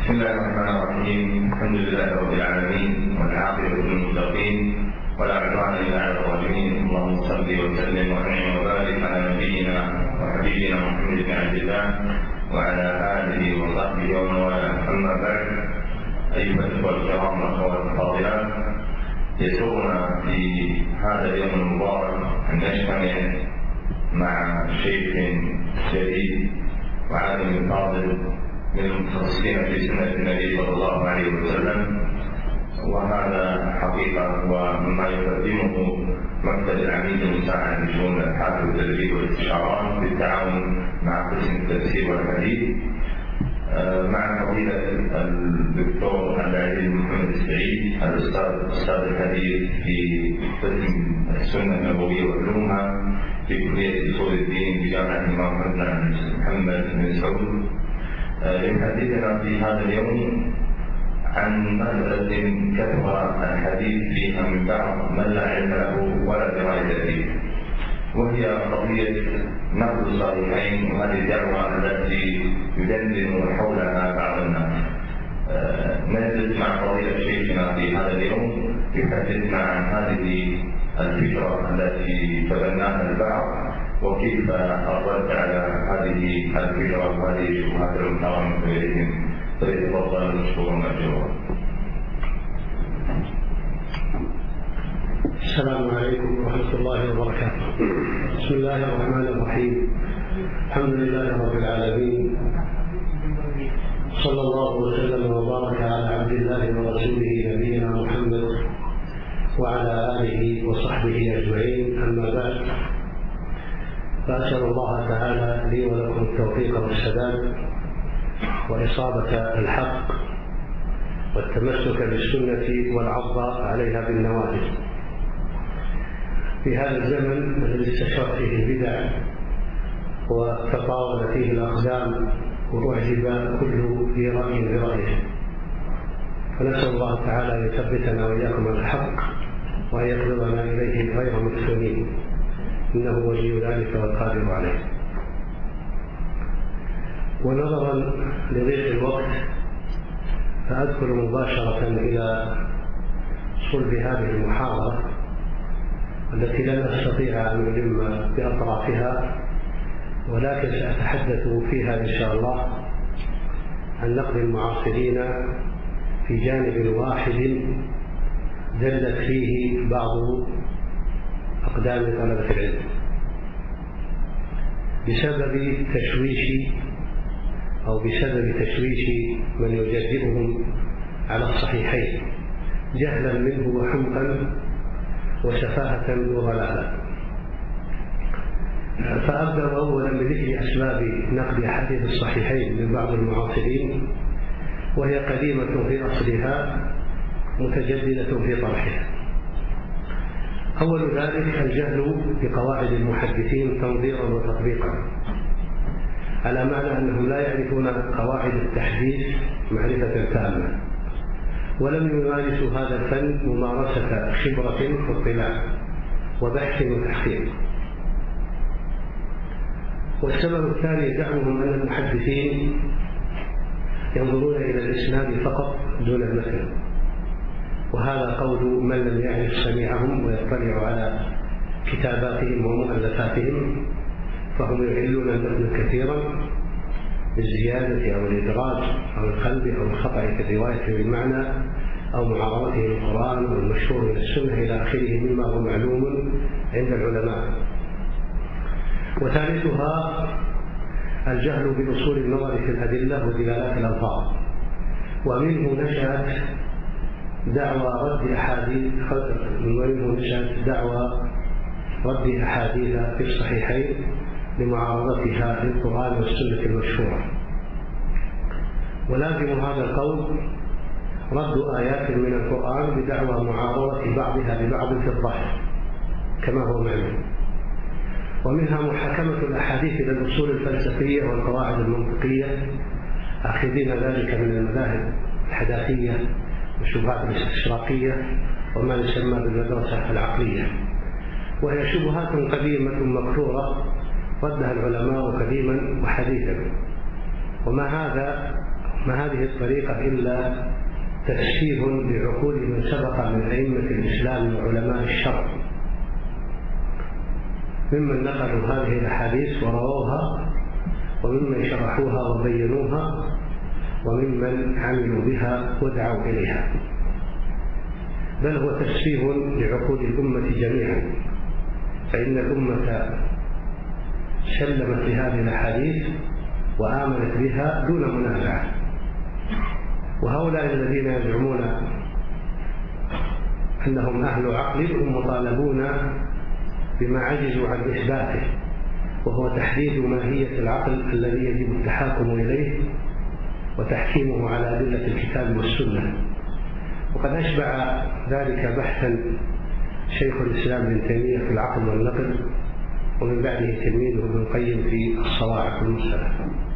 بسم الله الرحمن الرحيم. الحمد لله رب العالمين، والعاقبة للمتقين، ولا عدوان إلا على الظالمين. اللهم صل وسلم وانعم وبارك على نبينا وحبيبنا محمد بن عبد الله وعلى آله وصحبه ومن والاه. أما بعد، أيها الأخوة الكرام والأخوات الفاضلات، يسرنا في هذا اليوم المبارك أن نجتمع مع شيخ جديد وعالم فاضل من المتخصصين في سنة النبي صلى الله عليه وسلم، وهذا حقيقة ومما يقدمه مكتب العميد المساعد لشؤون الابحاث والتدريب والاستشارات بالتعاون مع قسم التفسير والحديث، مع فضيلة الدكتور عبد العزيز محمد السعيد الأستاذ الحديث في قسم السنة النبوية وعلومها في كلية أصول الدين بجامعة الإمام محمد بن سعود، يحدثنا في هذا اليوم عن مسألة كثر الحديث فيها من بعض من لا علم له ولا دراية به، وهي قضية نقل الصحيحين، وهذه الدعوة التي يدندن حولها بعض الناس. نجلس مع فضيلة شيخنا في هذا اليوم يحدثنا عن هذه الفكرة التي تبناها البعض، وكيف الرد على هذه الفكرة وهذه الشبهات المحرمة من غيرهم. فليتفضل مشكورا مأجورا. السلام عليكم ورحمة الله وبركاته. بسم الله الرحمن الرحيم. الحمد لله رب العالمين، صلى الله وسلم وبارك على عبد الله ورسوله نبينا محمد وعلى آله وصحبه أجمعين. أما بعد، فأسأل الله تعالى لي ولكم التوفيق والسداد وإصابة الحق والتمسك بالسنة والعض عليها بالنواجذ في هذا الزمن الذي استشرت فيه البدع وتطاول فيه الأقدام وأعجب كل ذي رأي برأيه، فنسأل الله تعالى أن يثبتنا وإياكم على الحق وأن يقبضنا إليه غير مفتونين، إنه ولي ذلك والقادر عليه. ونظرا لضيق الوقت فأدخل مباشرة إلى صلب هذه المحاضرة التي لن أستطيع أن ألم بأطرافها، ولكن سأتحدث فيها إن شاء الله عن نقد المعاصرين في جانب واحد دلت فيه بعض أقدام طلبة العلم بسبب تشويش من يجرئهم على الصحيحين جهلا منه وحمقا وسفاهة وضلالا. فأبدأ أولا بذكر أسباب نقد أحاديث الصحيحين من بعض المعاصرين، وهي قديمة في أصلها متجددة في طرحها. أول ذلك الجهل بقواعد المحدثين تنظيرا وتطبيقا، على معنى أنهم لا يعرفون قواعد التحديث معرفة تامة، ولم يمارسوا هذا الفن ممارسة خبرة واطلاع وبحث وتحقيق. والسبب الثاني زعمهم أن المحدثين ينظرون إلى الإسناد فقط دون المتن، وهذا قول من لم يعرف سميعهم ويطلع على كتاباتهم ومؤلفاتهم، فهم يحلون المتن كثيرا بالزيادة أو الإدراج أو القلب أو الخطأ في الرواية بالمعنى أو معارضته للقرآن والمشهور من السنة إلى آخره مما هو معلوم عند العلماء. وثالثها الجهل بأصول النظر في الأدلة ودلالات الألفاظ، ومنه نشأت دعوى رد أحاديث في الصحيحين لمعارضتها للقرآن والسنة المشهورة. ولازم هذا القول رد آيات من القرآن بدعوى معارضة بعضها لبعض في الظاهر كما هو معلوم، ومنها محاكمة الأحاديث إلى الأصول الفلسفية والقواعد المنطقية، آخذين ذلك من المذاهب الحداثية والشبهات الاستشراقية وما يسمى بالمدرسة العقلية، وهي شبهات قديمة مكثورة ردها العلماء قديما وحديثا. وما هذا ما هذه الطريقة إلا تسفيه لعقول من سبق من أئمة الإسلام وعلماء الشرع ممن نقلوا هذه الأحاديث ورووها، وممن شرحوها وبينوها، وممن عملوا بها ودعوا إليها، بل هو تسفيه لعقول الأمة جميعا، فإن الأمة سلمت لهذه الأحاديث وآمنت بها دون منازعة. وهؤلاء الذين يزعمون أنهم أهل عقل هم مطالبون بما عجزوا عن إثباته، وهو تحديد ماهية العقل الذي يجب التحاكم إليه وتحكيمه على أدلة الكتاب والسنة. وقد أشبع ذلك بحثا شيخ الإسلام ابن تيمية في العقل والنقل، ومن بعده تلميذه ابن القيم في الصواعق المرسلة.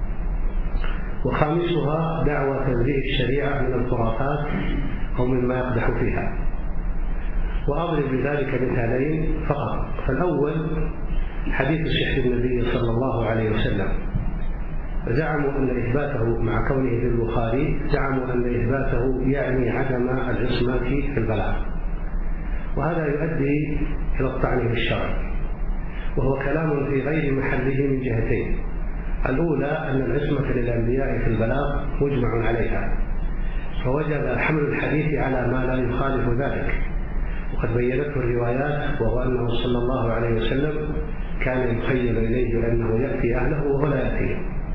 وخامسها دعوى تنزيه الشريعة من الخرافات أو مما يقدح فيها. وأضرب بذلك مثالين فقط. فالأول حديث سحر النبي صلى الله عليه وسلم، زعموا أن إثباته مع كونه في البخاري زعموا أن إثباته يعني عدم العصمة في البلاغ، وهذا يؤدي إلى الطعن في الشرع، وهو كلام في غير محله من جهتين. الأولى أن العصمة للأنبياء في البلاغ مجمع عليها، فوجب حمل الحديث على ما لا يخالف ذلك، وقد بينته الروايات، وهو أنه صلى الله عليه وسلم كان يخيل إليه أنه يأتي أهله وهو لا يأتيه،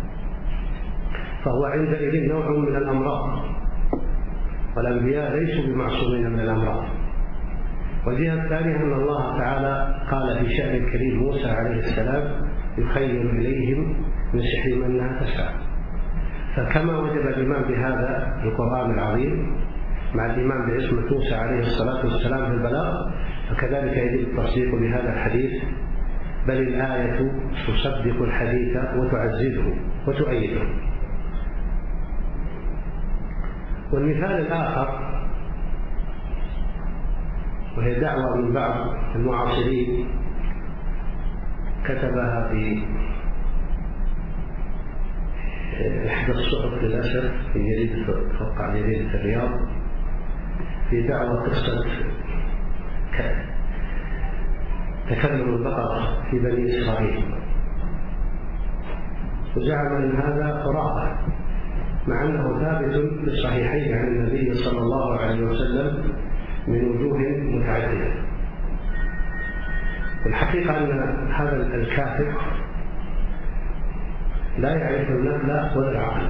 فهو عندئذ نوع من الأمراض، والأنبياء ليسوا بمعصومين من الأمراض. والجهة الثانية أن الله تعالى قال في شأن الكريم موسى عليه السلام يخيل إليهم من سحرهم أنها تسعى. فكما وجب الإيمان بهذا القرآن العظيم مع الإيمان بعصمة موسى عليه الصلاة والسلام في البلاغ، فكذلك يجب التصديق بهذا الحديث، بل الآية تصدق الحديث وتعززه وتؤيده. والمثال الآخر وهي دعوة من بعض المعاصرين كتبها في إحدى الصحف للأسف في جريدة توقع جريدة الرياض، في دعوة قصة تكلم البقر في بني إسرائيل، وزعم أن هذا خرافة، مع أنه ثابت في الصحيحين عن النبي صلى الله عليه وسلم من وجوه متعددة. والحقيقة أن هذا الكاتب لا يعرف النقل ولا العقل،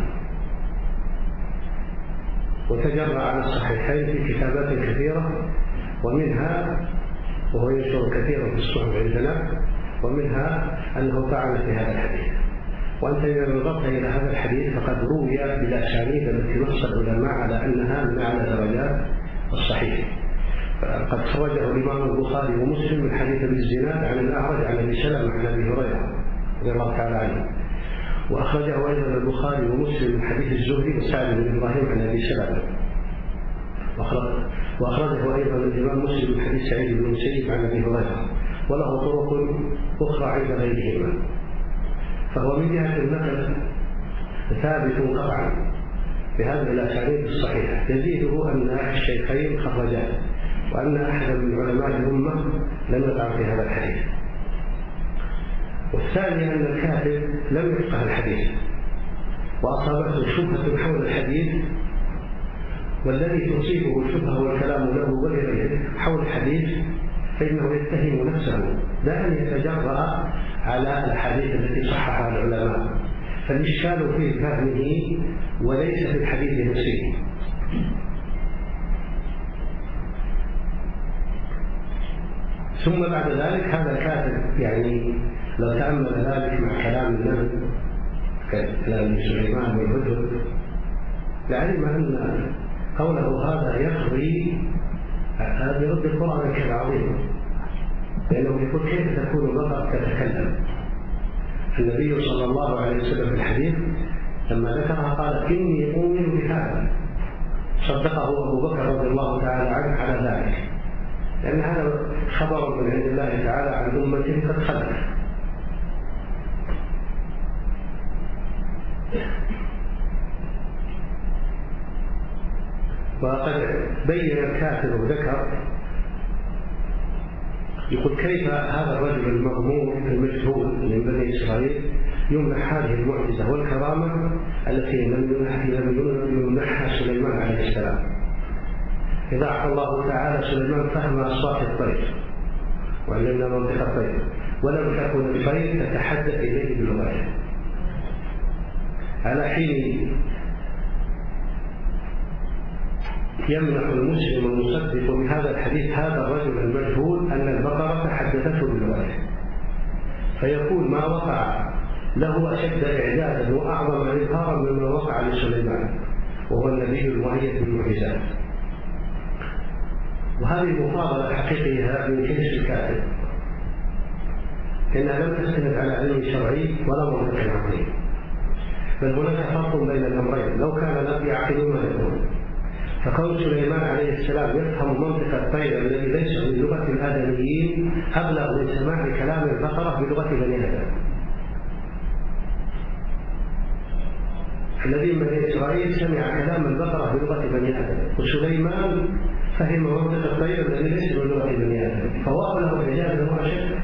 وتجرأ على الصحيحين في كتابات كثيرة، ومنها وهو ينشر كثيرا في الصحف عندنا، ومنها أنه طعن في هذا الحديث. وأنت إذا نظرت إلى هذا الحديث فقد روي بالأسانيد التي نص العلماء على أنها من أعلى درجات الصحيح. فقد خرجه الإمام البخاري ومسلم من حديث ابن الزناد عن الأعرج عن أبي سلمة عن أبي هريرة رضي الله تعالى عنه، وأخرجه أيضا البخاري ومسلم من حديث الزهري وسعد بن إبراهيم عن أبي سلمة، وأخرجه أيضا الإمام مسلم من حديث سعيد بن المسيب عن أبي هريرة، وله طرق أخرى عند غيرهما. فهو من جهة النقل ثابت قطعا بهذه الأسانيد الصحيحة. يزيده أن الشيخين خرجاه، وأن أحد من علماء الأمة لم يطعن في هذا الحديث. والثاني أن الكاتب لم يفقه الحديث، وأصابته شبهة حول الحديث، والذي تصيبه الشبهة والكلام له وغيره حول الحديث فإنه يتهم نفسه لا أن يتجرأ على الحديث التي صححها العلماء، فالإشكال في فهمه وليس في الحديث نفسه. ثم بعد ذلك هذا الكاتب يعني لو تأمل ذلك مع كلام النبي كلام سليمان والهدهد لعلم أن قوله هذا يقضي برد القرآن العظيم، لأنه يقول كيف تكون البقر تتكلم. النبي صلى الله عليه وسلم في الحديث لما ذكرها قال إني أؤمن بهذا، صدقه أبو بكر رضي الله تعالى عنه على ذلك، لأن هذا خبر من عند الله تعالى عن أمة قد خلت. وقد بين الكاتب وذكر يقول كيف هذا الرجل المغمور المجهول من بني إسرائيل يمنح هذه المعجزة والكرامة التي لم يمنحها سليمان عليه السلام. إذا أعطى الله تعالى سليمان فهم أصوات الطير وعلمنا منطق الطير، ولم تكن الطير تتحدث إليه بلغته، على حين يمنح المسلم المصدق بهذا الحديث هذا الرجل المجهول أن البقرة تحدثته بلغته، فيكون ما وقع له أشد إعجازا وأعظم إظهارا مما وقع لسليمان وهو النبي المؤيد بالمعجزات. وهذه مفاضلة حقيقية من كيس الكاتب، إنها لم تستند على علم شرعي ولا منطق عقلي، بل هناك فرق بين الأمرين لو كان لم يعقلوا ما يقول. فكون سليمان عليه السلام يفهم منطق الطير الذي ليس من لغة الآدميين أبلغ من سماع كلام البقرة بلغة بني آدم. الذي من إسرائيل سمع كلام البقرة بلغة بني آدم، وسليمان فهم منطق الطير الذي ليس من لغة بني آدم، فهو أبلغ إعجازا وأشد.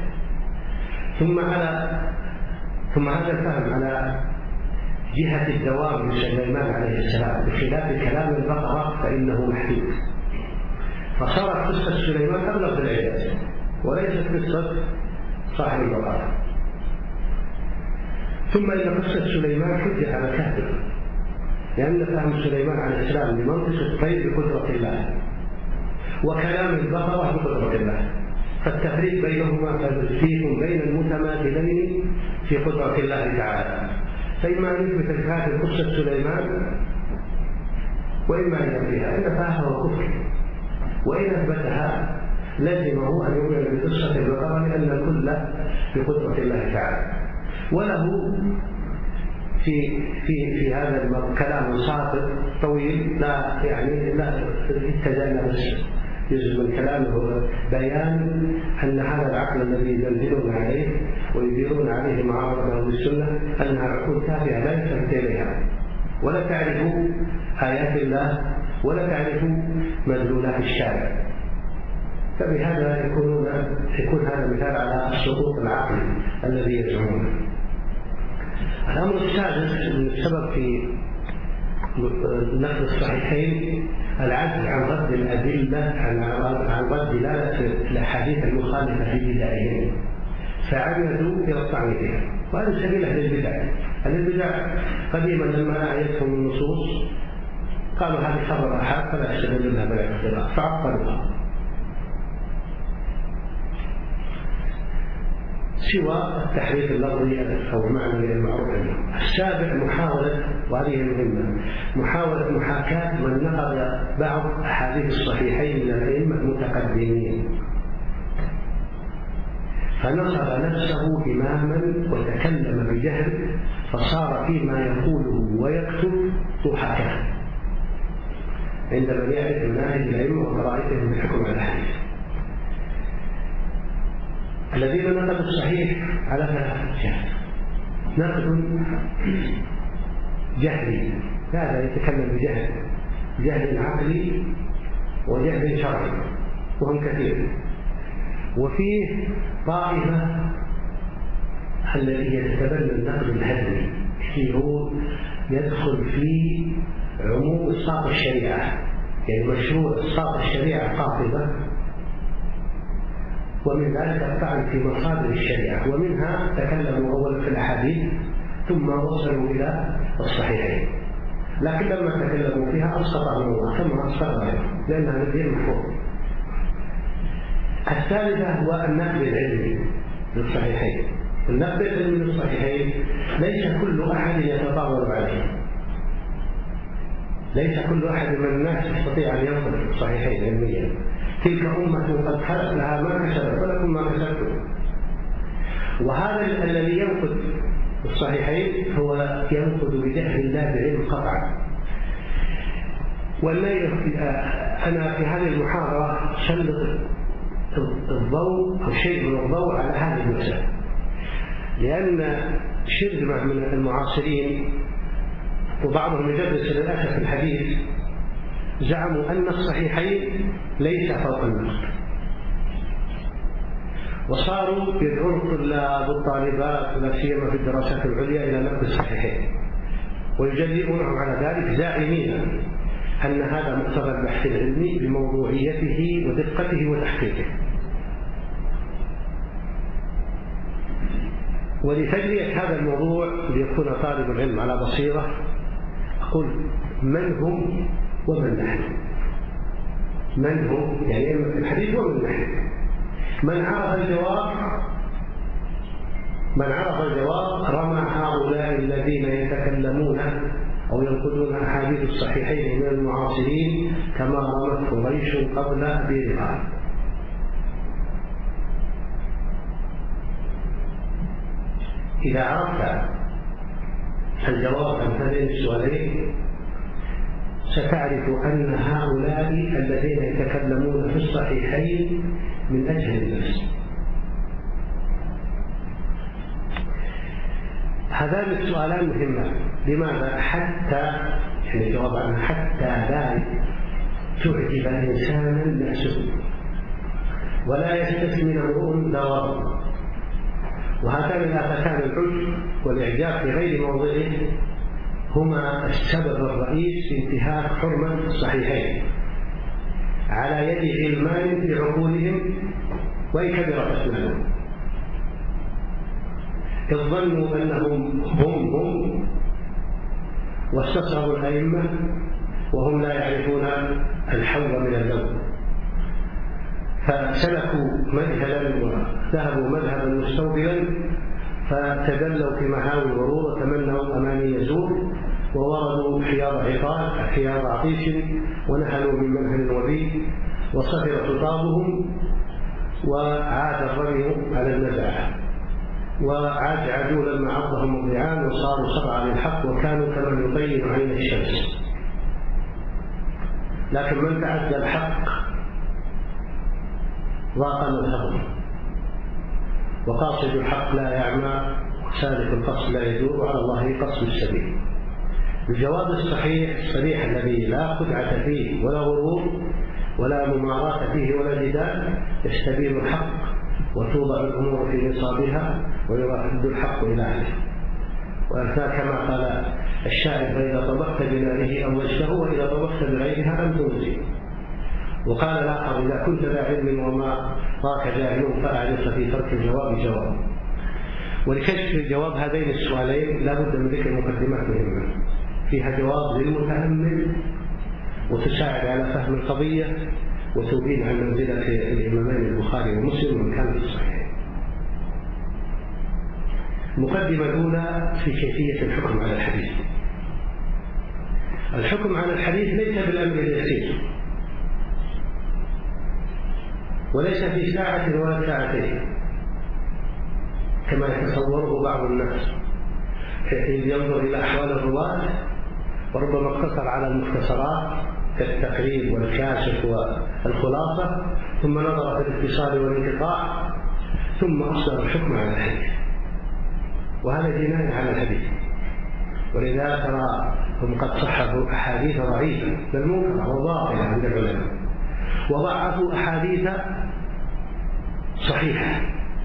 ثم هذا الفهم على جهة الدوام من سليمان عليه السلام بخلاف كلام البقرة فإنه محدود، فصارت قصة سليمان أبلغ بالإعجاز وليست قصة صاحب البقرة. ثم إن قصة سليمان حجة على كاتب، لأن فهم سليمان عليه السلام لمنطق الطير بقدرة الله وكلام البقرة بقدرة الله، فالتفريق بينهما فالتفريق بين المتماثلين في قدرة الله تعالى. فإما أن يثبت الكاتب قصة سليمان وإما أن ينفيها، إن فهمه كفر، وإن أثبتها لازمه أن يؤمن بقصة البقرة لأن الكل بقدرة الله تعالى. وله في هذا الكلام ساقط طويل لا اتجاهنا بس جزء من كلامه بيان أن هذا العقل الذي يدللون عليه ويديرون عليه معارضه بالسنة أنها عقول تافهة لا يلتفت إليها ولا تعرف آيات الله ولا تعرف مدلولات الشارع، فبهذا يكون هذا مثال على السقوط العقلي الذي يزعمونه. الأمر السادس من السبب في نقل الصحيحين العجز عن رد الأدلة عن رد دلالة الأحاديث المخالفة في بدعهم، فعمدوا إلى الطعن فيها، وهذا سبيل أهل البدع. أهل البدع قديما لما آيتهم النصوص قالوا هذه خبر أحد فلا يستدل لها بالاعتراض فعطلوها، سوى التحريف اللفظي أو المعنوي المعروف عنه. السابع محاولة، وهذه مهمة، محاولة محاكاة من نقل بعض أحاديث الصحيحين من الأئمة المتقدمين فنصب نفسه إماما وتكلم بجهل فصار فيما يقوله ويكتب ضحكا عند من يعرف مناهج الأئمة وطرائقهم بالحكم على الحديث. الذين نقلوا الصحيح على ثلاثة جهات: نقل جهلي، هذا يتكلم بجهل، جهل عقلي وجهل شرعي وهم كثير، وفيه طائفة الذي يتبنى النقل الهدمي يدخل في عموم إسقاط الشريعة، يعني مشروع إسقاط الشريعة قاطبة، ومن ذلك الطعن في مصادر الشريعة، ومنها تكلموا أولا في الأحاديث ثم وصلوا إلى الصحيحين، لكن لما تكلموا فيها أسقط عموما ثم أسقط غيرها لأنها غير محفوظة. الثالثة هو النقل العلمي للصحيحين. النقل العلمي للصحيحين ليس كل أحد يتطاول عليه، ليس كل أحد من الناس يستطيع أن ينقل الصحيحين علميا. تلك أمة قد خلت لها ما كسبت ولكم ما كسبتم. وهذا الذي ينقد الصحيحين هو ينقد بجهل الله بعلم قطعا. أنا في هذه المحاضرة سلط الضوء أو شيء من الضوء على هذه المسألة، لأن شرذمة من المعاصرين وبعضهم يدرس للأسف الحديث زعموا أن الصحيحين ليس فوق النقد، وصاروا يدعون الطلاب والطالبات ولا سيما في الدراسات العليا إلى نقد الصحيحين، ويجرئونهم على ذلك زاعمين أن هذا مقتضى البحث العلمي بموضوعيته ودقته وتحقيقه. ولتجرية هذا الموضوع ليكون طالب العلم على بصيرة، أقول من هم ومن نحن. من هم يعني الحديث ومن نحن. من عرف الجواب رمى هؤلاء الذين يتكلمون أو ينقلون أحاديث الصحيحين من المعاصرين كما رمت قريش قبل أبي رقاب. إذا عرفت الجواب عن هذين السؤالين ستعرف أن هؤلاء الذين يتكلمون في الصحيحين من أجهل الناس. هذان السؤالان مهمان. لماذا؟ حتى يعني الجواب عنها حتى لا تعجب إنسانا نفسه ولا يستثمن امرؤ دوره. وهاتان الآفتان العجب والإعجاب في غير موضعه هما السبب الرئيس في انتهاك حرمة الصحيحين على يد علمان في عقولهم وإن كبرت أسنانهم، إذ ظنوا أنهم هم واستصغروا الأئمة وهم لا يعرفون الحول من اللون، فسلكوا مذهبا وذهبوا مذهبا مستوبلا فتدلوا في محاور الغرور وتمنوا أماني يزور ووردوا حياض عطيش ونهلوا من منهل وبي وصفر خطابهم وعاد الرمي على النزعة وعاد عدولا مع عضهم مضيعان وصاروا صرعا للحق وكانوا كمن يبين عين الشمس. لكن من تعدى الحق ضاق مذهبه، وقاصد الحق لا يعمى وسالك القصد لا يدور وعلى الله قصد السبيل. الجواب الصريح الذي لا خدعة فيه ولا غرور ولا مماراة فيه ولا جدال يستبين الحق وتوضع الأمور في نصابها ويرد الحق إلى أهله. كما قال الشاعر: فإذا طبقت بناره أوجته وإذا طبقت بغيرها أن تنزي. وقال الآخر: إذا كنت ذا علم وما راك جاهل فأعرف في ترك الجواب جواب. ولكشف جواب هذين السؤالين لا بد من ذكر مقدمات مهمة فيها جواب للمتأمل وتساعد على فهم القضية وتبين عن منزلة الإمامين البخاري ومسلم ومن كان في الصحيح. المقدمة الأولى في كيفية الحكم على الحديث. الحكم على الحديث ليس بالأمر اليسير، وليس في ساعة ولا ساعتين كما يتصوره بعض الناس، إذ ينظر إلى أحوال الرواة وربما اقتصر على المختصرات كالتقريب والكاشف والخلاصة، ثم نظر في الاتصال والانقطاع، ثم أصدر الحكم على الحديث، وهذا جناية على الحديث. ولذا ترى هم قد صححوا أحاديث ضعيفة بل منكرة وباطلة عند العلماء، وضعفوا أحاديث صحيحة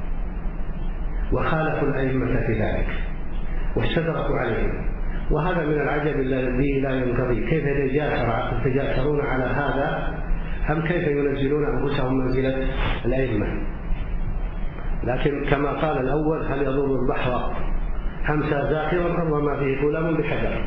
وخالفوا الأئمة في ذلك واستدركوا عليهم. وهذا من العجب الذي لا ينقضي، كيف يتجاسرون على هذا، أم كيف ينزلون أنفسهم منزلة الأئمة. لكن كما قال الأول: هل يضر البحر همسا زاخرا أم ما فيه كلام بحجر.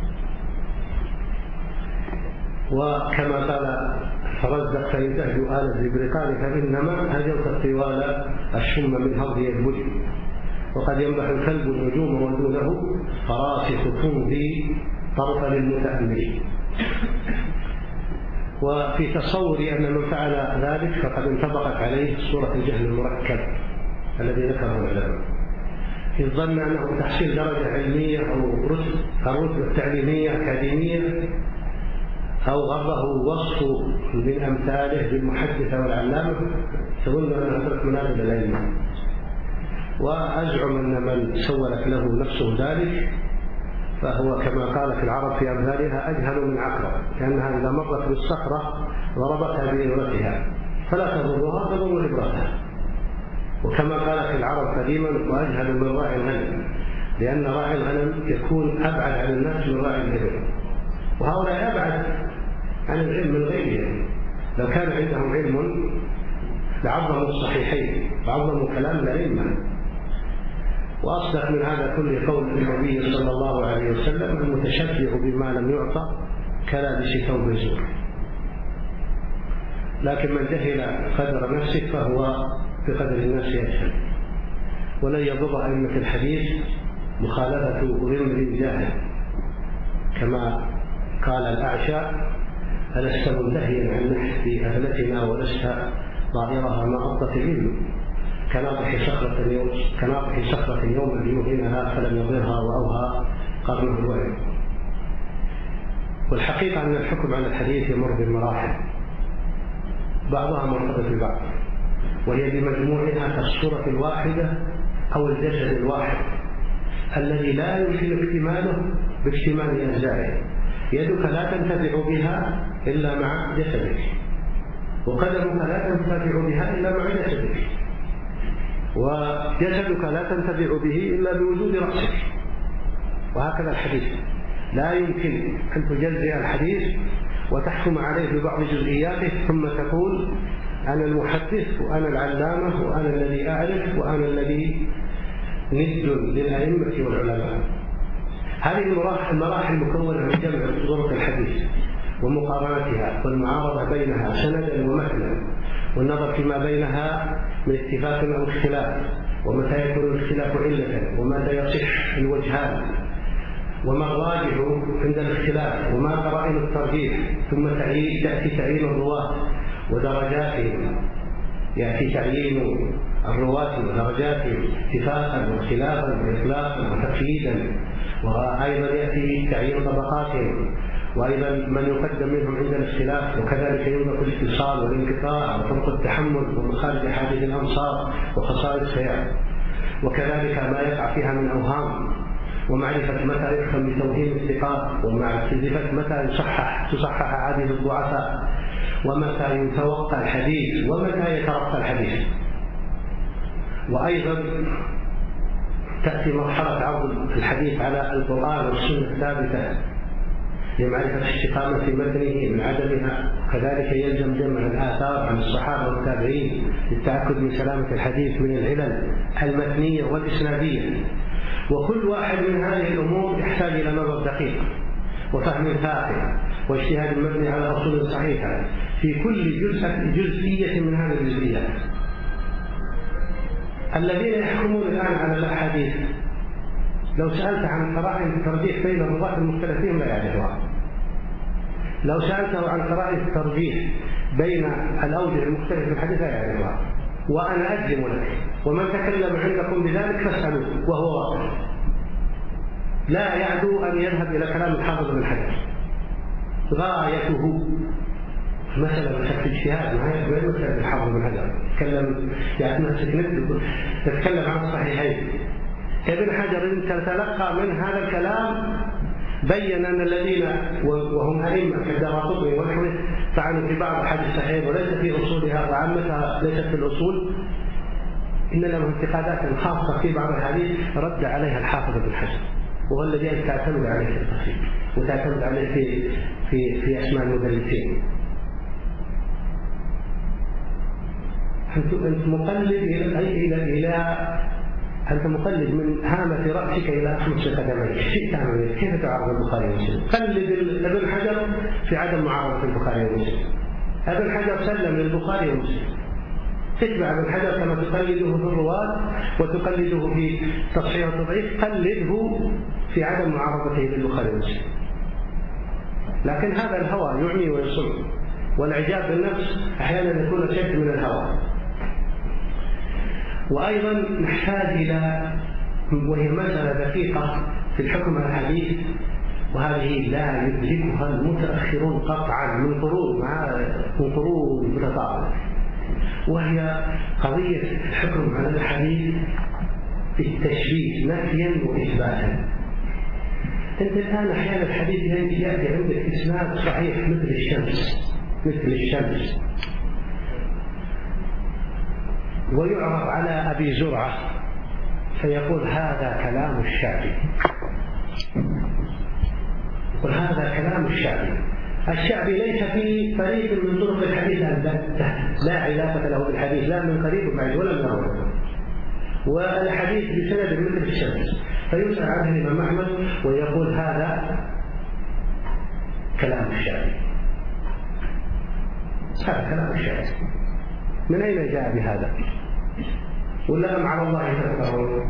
وكما قال فرزق: فإن تهجو آل الزبرقان فإنما هجوت الطوال الشم من هض يدبج. وقد ينبح الكلب النجوم ودونه فراسخ تمضي طرفا للمتأملين. وفي تصوري أن من فعل ذلك فقد انطبقت عليه صورة الجهل المركب الذي ذكره العلماء، إذ ظن أنه تحصيل درجة علمية أو رتبة التعليمية أكاديمية، أو غره وصف من أمثاله بالمحدث والعلامة، تظن أنها ترك منازل العلم. وأزعم أن من سولت له نفسه ذلك فهو كما قالت العرب في أمثالها أجهل من عقرب، لأنها إذا مرت بالصخرة ضربتها بإبرتها فلا تضرها تضر إبرتها. وكما قالت العرب قديما وأجهل من راعي الغنم، لأن راعي الغنم يكون أبعد عن الناس من راعي الإبل، وهؤلاء أبعد عن العلم من غيرهم. لو كان عندهم علم لعظموا الصحيحين وعظموا كلام الأئمة. وأصدق من هذا كل قول النبي صلى الله عليه وسلم: المتشبع بما لم يعطى كلابس ثوب الزور. لكن من جهل قدر نفسه فهو بقدر الناس يجهل. ولن يضر أئمة الحديث مخالفة غمر جاهل، كما قال الأعشى: ألست منتهيا عن نحت أهلتنا ولست ضائرها ما أضت العلم، كناطح صخرة يوما ليوهنها فلم يضرها وأوهى قرنه الوعي. والحقيقة أن الحكم على الحديث يمر بالمراحل، بعضها مرتبط ببعض، وهي بمجموعها كالصورة الواحدة أو الجسد الواحد الذي لا يمكن اكتماله باكتمال أجزائه. يدك لا تنتفع بها إلا مع جسدك، وقدمك لا تنتفع بها إلا مع جسدك، وجسدك لا تنتفع به إلا بوجود رأسك. وهكذا الحديث لا يمكن أن تجزئ الحديث وتحكم عليه ببعض جزئياته ثم تقول: أنا المحدث وأنا العلامة وأنا الذي أعرف وأنا الذي ند للأئمة والعلماء. هذه المراحل مكونة من جمع طرق الحديث ومقارنتها والمعارضة بينها سندا ومتنا، والنظر فيما بينها من اتفاق أو اختلاف، ومتى يكون الاختلاف علة، ومتى يصح الوجهان، وما الراجح عند الاختلاف، وما قرائن الترجيح. ثم تأتي تعيين الرواة ودرجاتهم، يأتي تعيين الرواة ودرجاتهم اتفاقا واختلافا وإطلاقا وتقييدا، وأيضا يأتي تعيين طبقاتهم، وأيضا من يقدم منهم عند الاختلاف، وكذلك ينظر في الاتصال والانقطاع وطرق التحمل ومخارج حادث الأمصار وخصائص السياق، وكذلك ما يقع فيها من أوهام، ومعرفة متى يحكم بتوهيم الثقات، ومعرفة متى تصحح أحاديث الضعفاء، ومتى يتوقع الحديث ومتى يترقى الحديث. وأيضا تأتي مرحلة عرض الحديث على القرآن والسنة الثابتة لمعرفة استقامة متنه من عدمها، كذلك يلزم جمع الآثار عن الصحابة والتابعين للتأكد من سلامة الحديث من العلل المتنية والإسنادية. وكل واحد من هذه الأمور يحتاج إلى نظر دقيق وفهم ثاقب واجتهاد مبني على أصول صحيحة في كل جزئية من هذه الجزئيات. الذين يحكمون الآن على الأحاديث لو سألت عن قرائن الترجيح بين الرواة المختلفين لا يعرفها. لو سألته عن قرائن الترجيح بين الأوجه المختلفة في الحديث لا يعرفها، وأنا أجزم لك. ومن تكلم عندكم بذلك فاسألوه وهو واضح، لا يعدو أن يذهب إلى كلام الحافظ بن حجر، غايته مثلا في اجتهاد معي غير مثلا الحافظ بن حجر تكلم يعني تتكلم عن الصحيحين. ابن حجر إن تلقى من هذا الكلام بين أن الذين وهم أئمة كالدارقطني ونحوه طعنوا في بعض أحاديث الصحيحين وليس في أصولها وعامتها ليست في الأصول، إن لهم انتقادات خاصة في بعض الحديث رد عليها الحافظ بن حجر، وهو الذي تعتمد عليه في التفسير وتعتمد عليه في أسماء المدلسين. أنت مقلد من هامة رأسك إلى خمس قدميك. كيف تعرض البخاري ومسلم؟ قلد ابن حجر في عدم معارضة البخاري ومسلم. ابن حجر سلم للبخاري ومسلم، تتبع ابن حجر كما تقلده في الرواة وتقلده في تصحيح وتضعيف، قلده في عدم معارضته للبخاري ومسلم. لكن هذا الهوى يعمي ويصم، والإعجاب بالنفس أحيانا يكون أشد من الهوى. وأيضا نحتاج إلى، وهي مسألة دقيقة في الحكم على الحديث، وهذه لا يدركها المتأخرون قطعا من قرون متطاولة، وهي قضية الحكم على الحديث بالتشبيه نفيا وإثباتا. أنت الآن أحيانا الحديث يأتي عندك إسناد صحيح مثل الشمس ويعرض على أبي زرعة فيقول هذا كلام الشعبي، يقول هذا كلام الشعبي. الشعبي ليس في طريق من طرق الحديث لا علاقة له بالحديث لا من قريب ولا من بعيد، والحديث بسند مثل الشمس، فيسأل عنه الإمام أحمد ويقول هذا كلام الشعبي، هذا كلام الشعبي. من أين جاء بهذا؟ ولا أم على الله تفترون؟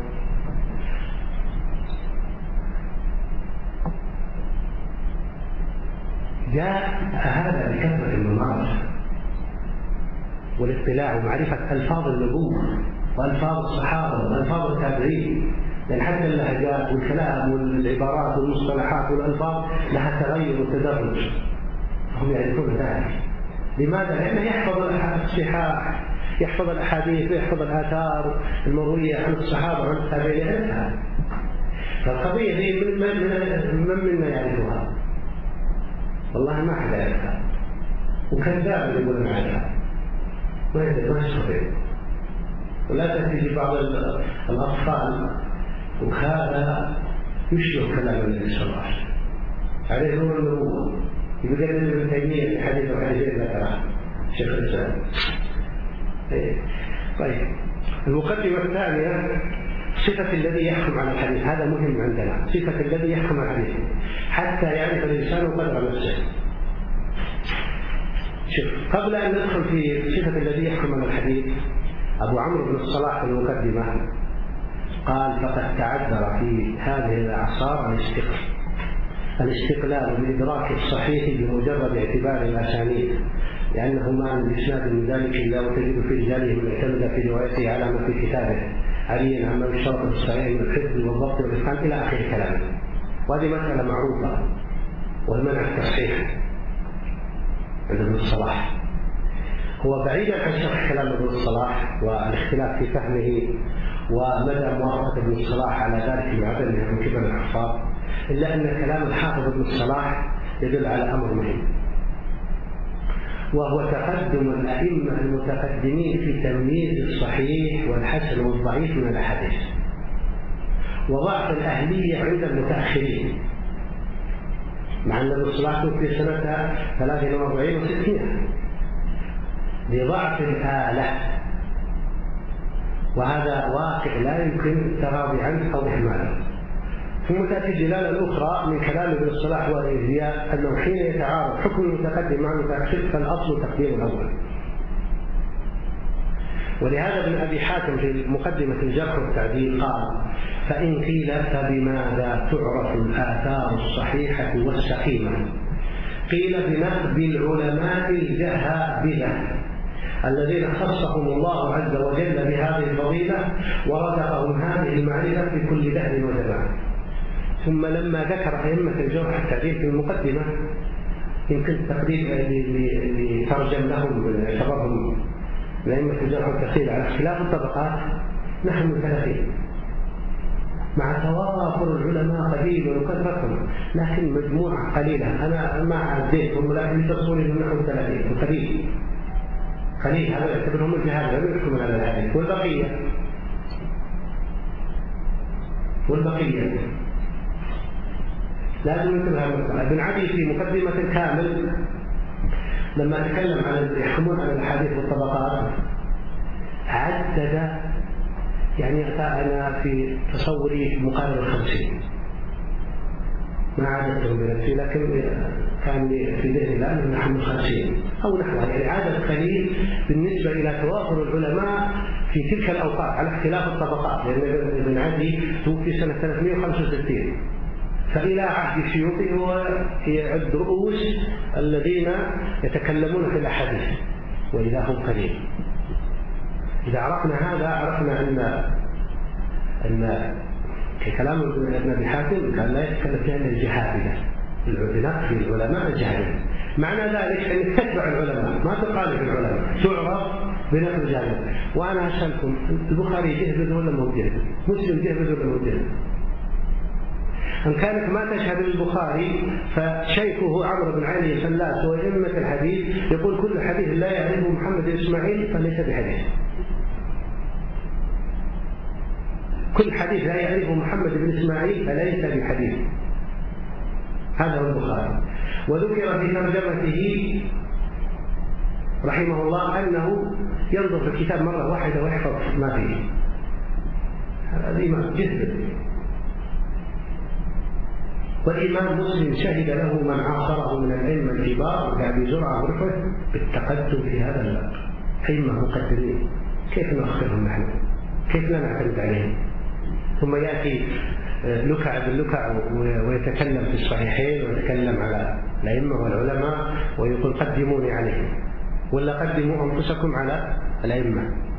جاء هذا بكثرة الممارسة والاطلاع ومعرفة ألفاظ النبوة وألفاظ الصحابة وألفاظ التابعين، لأن حتى اللهجات والكلام والعبارات والمصطلحات والألفاظ لها تغير وتدرج، هم يعرفون ذلك. لماذا؟ لأنه يحفظ الصحاح، يحفظ الأحاديث ويحفظ الآثار المروية عن الصحابة وعن التابعين يعرفها. فالقضية دي من منا يعرفها؟ والله ما أحد يعرفها، وكذاب يقول ما يعرفها، ما يستطيع. ولا تأتي بعض الأطفال وهذا يشبه كلام النبي صلى الله عليه وسلم عليه نور النبوة، يقول ابن تيمية في حديث وحديثين ذكرها شيخ الإسلام. طيب المقدمة الثانية صفة الذي يحكم على الحديث، هذا مهم عندنا، صفة الذي يحكم على الحديث حتى يعرف الإنسان قدر نفسه. شوف، قبل أن ندخل في صفة الذي يحكم على الحديث، أبو عمرو بن الصلاح في المقدمة قال فقد تعذر في هذه الأعصار الاستقلال بإدراك الصحيح بمجرد اعتبار الأسانيد، لأنه ما من إسناد من ذلك إلا وتجد في رجاله من اعتمد في روايته على ما في كتابه عليا عما يشترط في الصحيح من الحفظ والضبط والإتقان إلى آخر كلامه. وهذه مسألة معروفة، والمنع التصحيح عند ابن الصلاح. هو بعيدا عن شرح كلام ابن الصلاح والاختلاف في فهمه ومدى موافقة ابن الصلاح على ذلك بعدمه من قبل الحفاظ، إلا أن كلام الحافظ ابن الصلاح يدل على أمر مهم، وهو تقدم الأئمة المتقدمين في تمييز الصحيح والحسن والضعيف من الأحاديث، وضعف الأهلية عند المتأخرين، مع أن ابن الصلاح توفي سنة 43 و600 لضعف الآلة، وهذا واقع لا يمكن التراضي عنه أو إهماله. ثم تأتي الدلالة الأخرى من كلام ابن الصلاح والإزياء أنه حين يتعارض حكم المتقدم مع المتأخر فالأصل تقديم الأول. ولهذا ابن أبي حاتم في مقدمة الجرح والتعديل قال فإن قيل فبماذا تعرف الآثار الصحيحة والسقيمة؟ قيل بنقد العلماء الجهابذة الذين خصهم الله عز وجل بهذه الفضيلة ورزقهم هذه المعرفة في كل دهر وزمان. ثم لما ذكر أئمة الجرح والتعديل في المقدمة يمكن تقديم لترجم لهم سببهم لأئمة الجرح والتعديل على اختلاف الطبقات نحن من 30 مع توافر العلماء قليل وكثرتهم، لكن مجموعة قليلة أنا ما عديتهم، ولكن تصوني من نحو 30 وقليل قليل، هذا يعتبرهم الجهاد لم يحكم على الحديث. والبقية لازم ننتبه المسألة. ابن عدي في مقدمة كامل لما تكلم عن يحكمون على الحديث والطبقات عدد، يعني أنا في تصوري مقارنة 50 ما عددتهم بنفسي، لكن كان في ذهني الآن نحن 50 أو نحوها، يعني عدد قليل بالنسبة إلى توافر العلماء في تلك الأوقات على اختلاف الطبقات، لأن ابن عدي توفي سنة 365، فإلى عهد شيوخه هو يعد رؤوس الذين يتكلمون في الأحاديث وإذا هم قليل. إذا عرفنا هذا عرفنا أن كلام ابن أبي حاتم كان لا يتكلم فيها إلا الجهابذة، العلماء في العلماء الجهابذة. معنى ذلك أنك تتبع العلماء ما تخالف العلماء، تعرف بنقل الجهابذة. وأنا أسألكم البخاري جهبذ ولا مو جهبذ؟ مسلم جهبذ ولا مو جهبذ؟ أن كانت ما تشهد للبخاري فشيخه عمرو بن علي الفلاس وأئمة الحديث يقول كل حديث لا يعرفه محمد بن إسماعيل فليس بحديث. كل حديث لا يعرفه محمد بن إسماعيل فليس بحديث. هذا هو البخاري. وذكر في ترجمته رحمه الله أنه ينظر في الكتاب مرة واحدة ويحفظ ما فيه. هذا إمام جهد. والإمام مسلم شهد له من عاصره من العلم الكبار كأبي زرعة ورفعه بالتقدم في هذا الباب. أئمة مقدمين كيف نؤخرهم نحن؟ كيف لا نعتمد عليهم؟ ثم يأتي لكع باللكع ويتكلم في الصحيحين ويتكلم على الأئمة والعلماء ويقول قدموني عليهم ولا قدموا أنفسكم على الأئمة.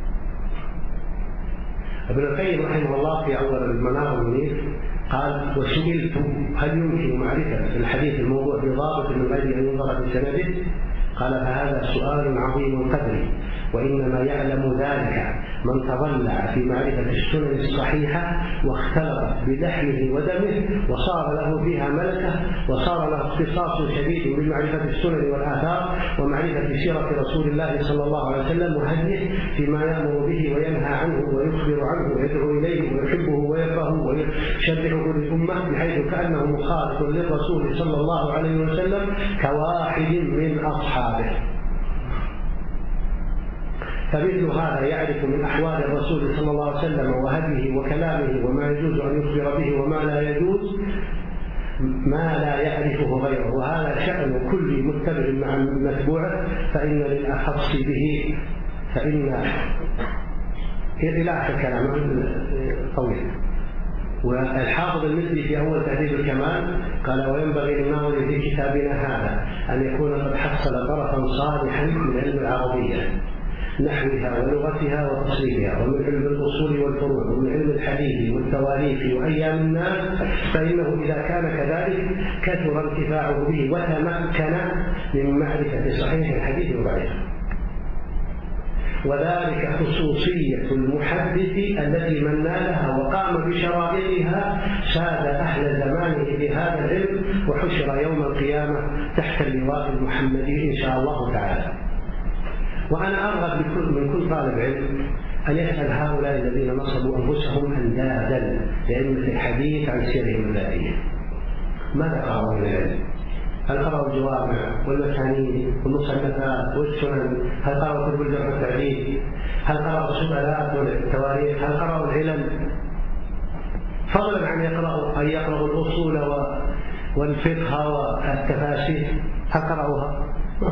ابن القيم رحمه الله في أول المنار المنير قال: وسئلت هل يمكن معرفة الحديث الموضوع بضابط من غير أن ينظر بسنده؟ قال: فهذا سؤال عظيم القدر، وإنما يعلم ذلك من تضلع في معرفة السنن الصحيحة واختلطت بلحمه ودمه وصار له فيها ملكة وصار له اختصاص شديد بمعرفة السنن والآثار ومعرفة سيرة رسول الله صلى الله عليه وسلم وهديه فيما يأمر به وينهى عنه ويخبر عنه ويدعو إليه ويحبه ويكرهه ويشرعه للأمة بحيث كأنه مخالف للرسول صلى الله عليه وسلم كواحد من أصحابه. فمثل هذا يعرف من أحوال الرسول صلى الله عليه وسلم وهديه وكلامه وما يجوز أن يخبر به وما لا يجوز ما لا يعرفه غيره، وهذا شأن كل متبع مع متبوعه، فإن للأخص به فإن إلى آخر كلام طويل. والحافظ المزي في أول تهذيب الكمال قال: وينبغي للناظر في كتابنا هذا أن يكون قد حصل طرفا صالحا من علم العربية نحوها ولغتها وتصريفها ومن علم الأصول والفروع ومن علم الحديث والتواريخ وأيام الناس، فإنه إذا كان كذلك كثر انتفاعه به وتمكن من معرفة صحيح الحديث وضعيفه. وذلك خصوصية المحدث التي من نالها وقام بشرائطها ساد أهل زمانه بهذا العلم وحشر يوم القيامة تحت اللواء المحمدي إن شاء الله تعالى. وأنا أرغب من كل طالب علم أن يسأل هؤلاء الذين نصبوا أنفسهم أندادا لأئمة الحديث عن سيرهم الذاتية: ماذا قرأوا من العلم؟ هل قرأوا الجوامع والمسانيد والمصنفات والسنن؟ هل قرأوا كتب الجرح والتعديل؟ هل قرأوا السؤالات والتواريخ؟ هل قرأوا العلل؟ فضلا عن أن يقرأوا الأصول والفقه والتفاسير، هل قرأوها؟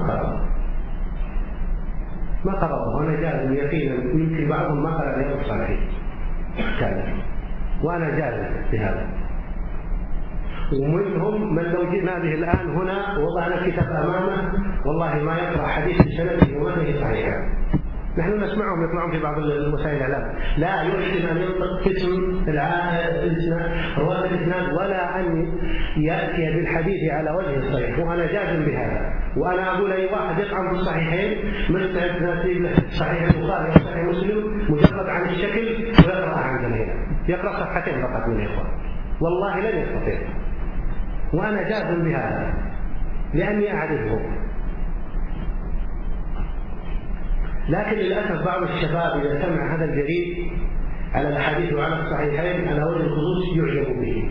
ما قرأوها. وأنا جازم يقينا يمكن بعضهم ما قرأ رياض الصالحين كان، وأنا جازم بهذا. ومنهم من لو جئنا به الآن هنا ووضعنا الكتاب أمامه والله ما يقرأ حديث بسنده وما هي صحيحة. نحن نسمعهم يطلعون في بعض الوسائل الإعلام لا يحسن أن ينطق اسم رواه الإسناد ولا أن يأتي بالحديث على وجه الصحيح، وأنا جازم بهذا. وأنا أقول أي واحد يطعن في الصحيحين مستعد نسيب له صحيح البخاري أو صحيح مسلم مجرد عن الشكل ويقرأ عن جميعنا، يقرأ صفحتين فقط من الإخوان، والله لن يستطيع. وأنا جازم بهذا لأني أعرفه. لكن للأسف بعض الشباب إذا سمع هذا الجريد على الحديث وعلى الصحيحين على وجه الخصوص يعجب به.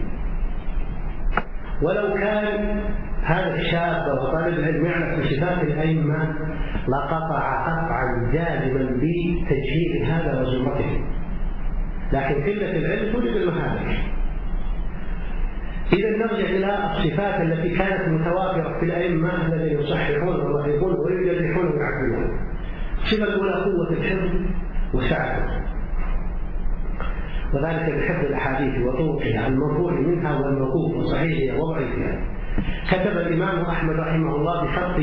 ولو كان هذا الشاب وطالب العلم يعرف صفات الأئمة لقطع قطعا جازما بتجهيل هذا وزمرته، لكن قلة العلم توجد المهالك. إذا نرجع إلى الصفات التي كانت متوافرة في الأئمة الذين يصححون ويضعفون ويجرحون ويعدلون. الصفة الأولى قوة الحفظ وسعته، وذلك بحفظ الأحاديث وطرقها المرفوع منها والموقوف وصحيحها وضعيفها. كتب الإمام أحمد رحمه الله بخط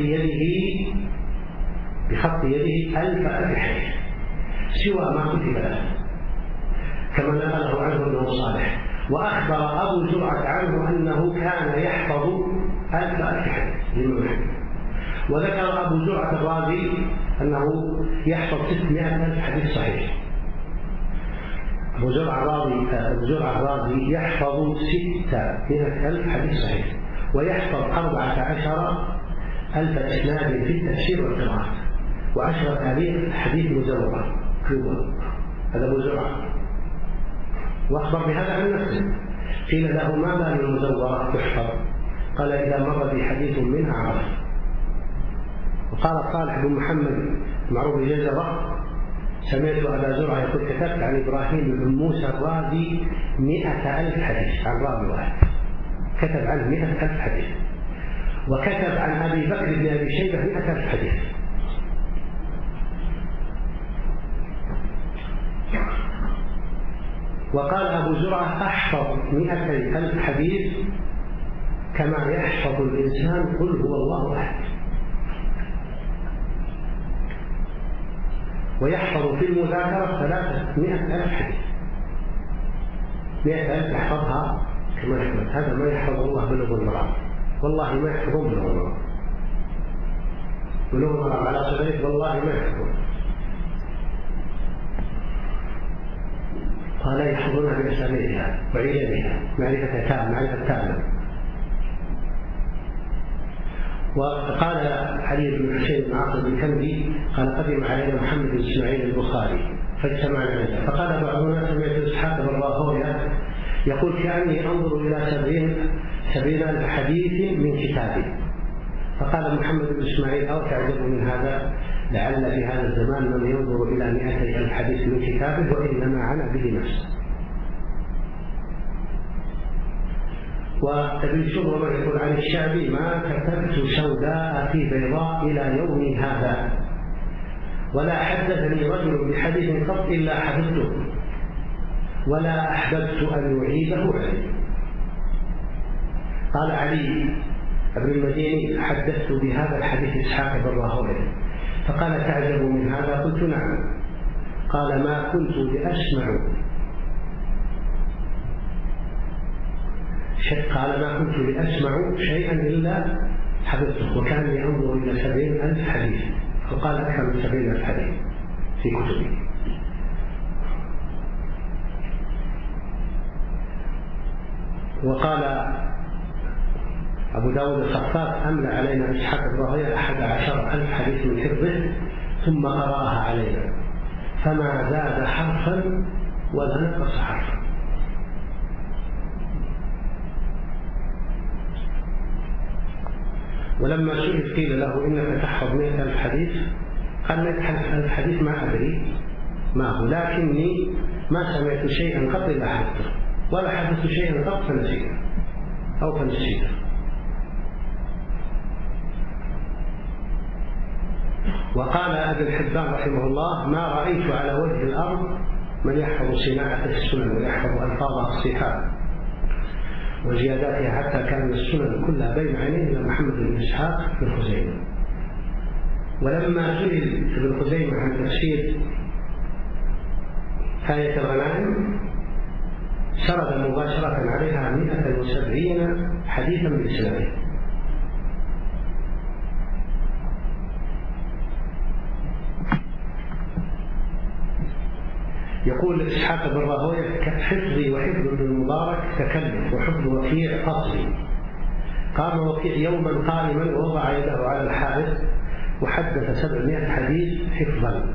يده 1000 حديث سوى ما كتب له كما نقله عنه ابن صالح. وأخبر أبو زرعة عنه أنه كان يحفظ 1000 حديث للمحمد. وذكر أبو زرعة الرازي أنه يحفظ 600,000 حديث صحيح. أبو زرعة الرازي يحفظ 600,000 حديث صحيح، ويحفظ 14,000 إسناد في التفسير والقراءة، و10,000 حديث مزورة. هذا أبو زرعة، وأخبر بهذا عن نفسه. قيل له: ما بال المزورة تحفظ؟ قال: إذا مر بي حديث منها عرف. وقال صالح بن محمد معروف بجزرة: سمعت أبا زرعة يقول: كتبت عن إبراهيم بن موسى الرازي 100,000 حديث، عن راوي واحد كتب عنه 100,000 حديث. وكتب عن أبي بكر بن أبي شيبة 100,000 حديث. وقال أبو زرعة: أحفظ 200,000 حديث كما يحفظ الإنسان قل هو الله أحد. ويحفظ في المذاكرة 300,000 حديث، 100,000 يحفظها كما يحفظ. هذا ما يحفظ الله بلغ المرام، والله ما يحفظون بلغ المرام. بلغ المرام على صغير والله ما يحفظون. قال: يحفظونها بأساميها وعيادها، معرفة تامة. وقال علي بن حسين بن عاصم الكندي: قال: قدم علينا محمد بن اسماعيل البخاري فاجتمعنا عنده، فقال بعضنا: سمعت اسحاق بن راهويه يقول: كأني انظر الى 70,000 حديث من كتابه. فقال محمد بن اسماعيل: أو تعجب من هذا؟ لعل في هذا الزمان من ينظر إلى 200,000 حديث من كتابه، وإنما عنى به نفسه. وابن شبرمة يقول عن الشعبي: ما كتبت سوداء في بيضاء إلى يومي هذا، ولا حدثني رجل بحديث قط إلا حفظته، ولا أحببت أن يعيده علي. قال علي ابن المديني: حدثت بهذا الحديث إسحاق بن راهويه، فقال: تعجب من هذا؟ قلت: نعم. قال: ما كنت لأسمع شيئا إلا حفظته، وكان ينظر إلى 70,000 حديث، وقال: أكثر من 70,000 حديث في كتبه. وقال أبو داود الخفاف: أملى علينا إسحاق بن راهويه 11,000 حديث من حفظه، ثم قرأها علينا، فما زاد حرفا ولا نقص حرفا. ولما سئل قيل له: إنك تحفظ 100,000 حديث؟ قال: 100,000 حديث ما أدري ما هو، لكني ما سمعت شيئا قط إلا حفظته، ولا حدثت شيئا قط فنسيته. وقال أبي الحبان رحمه الله: ما رأيت على وجه الأرض من يحفظ صناعة السنن ويحفظ ألفاظها الصحاح وزياداتها، حتى كان السنن كلها بين عينيه إلى محمد بن إسحاق بن خزيمة. ولما سئل ابن خزيمة عن تفسير آية الغنائم سرد مباشرة عليها 170 حديثا بإسناده. يقول إسحاق بن راهويه: حفظي وحفظ ابن المبارك تكلف، وحفظ وكيع قصري. قام وكيع يوما قائما ووضع يده على الحائط وحدث 700 حديث حفظا.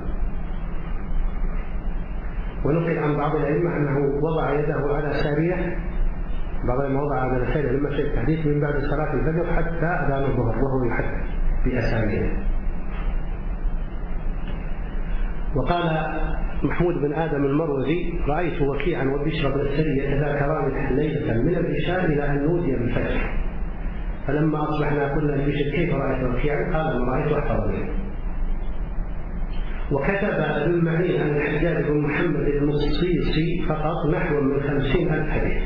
ونقل عن بعض الأئمة أنه وضع يده على سارية، بعض الأئمة وضع على سارية لما شيء الحديث من بعد صلاة الفجر حتى أذان الظهر وهو يحدث بأسانيده. وقال محمود بن آدم المروزي: رأيت وكيعا وبشر بن السري يتذاكران ليلة من العشاء إلى أن نودي بالفجر، فلما أصبحنا قلنا لبشر: كيف رأيت وكيعا؟ قال: ما رأيت أحفظ منه. وكتب ابن المعين عن الحجاج بن محمد المصيصي فقط نحو من 50,000 حديث.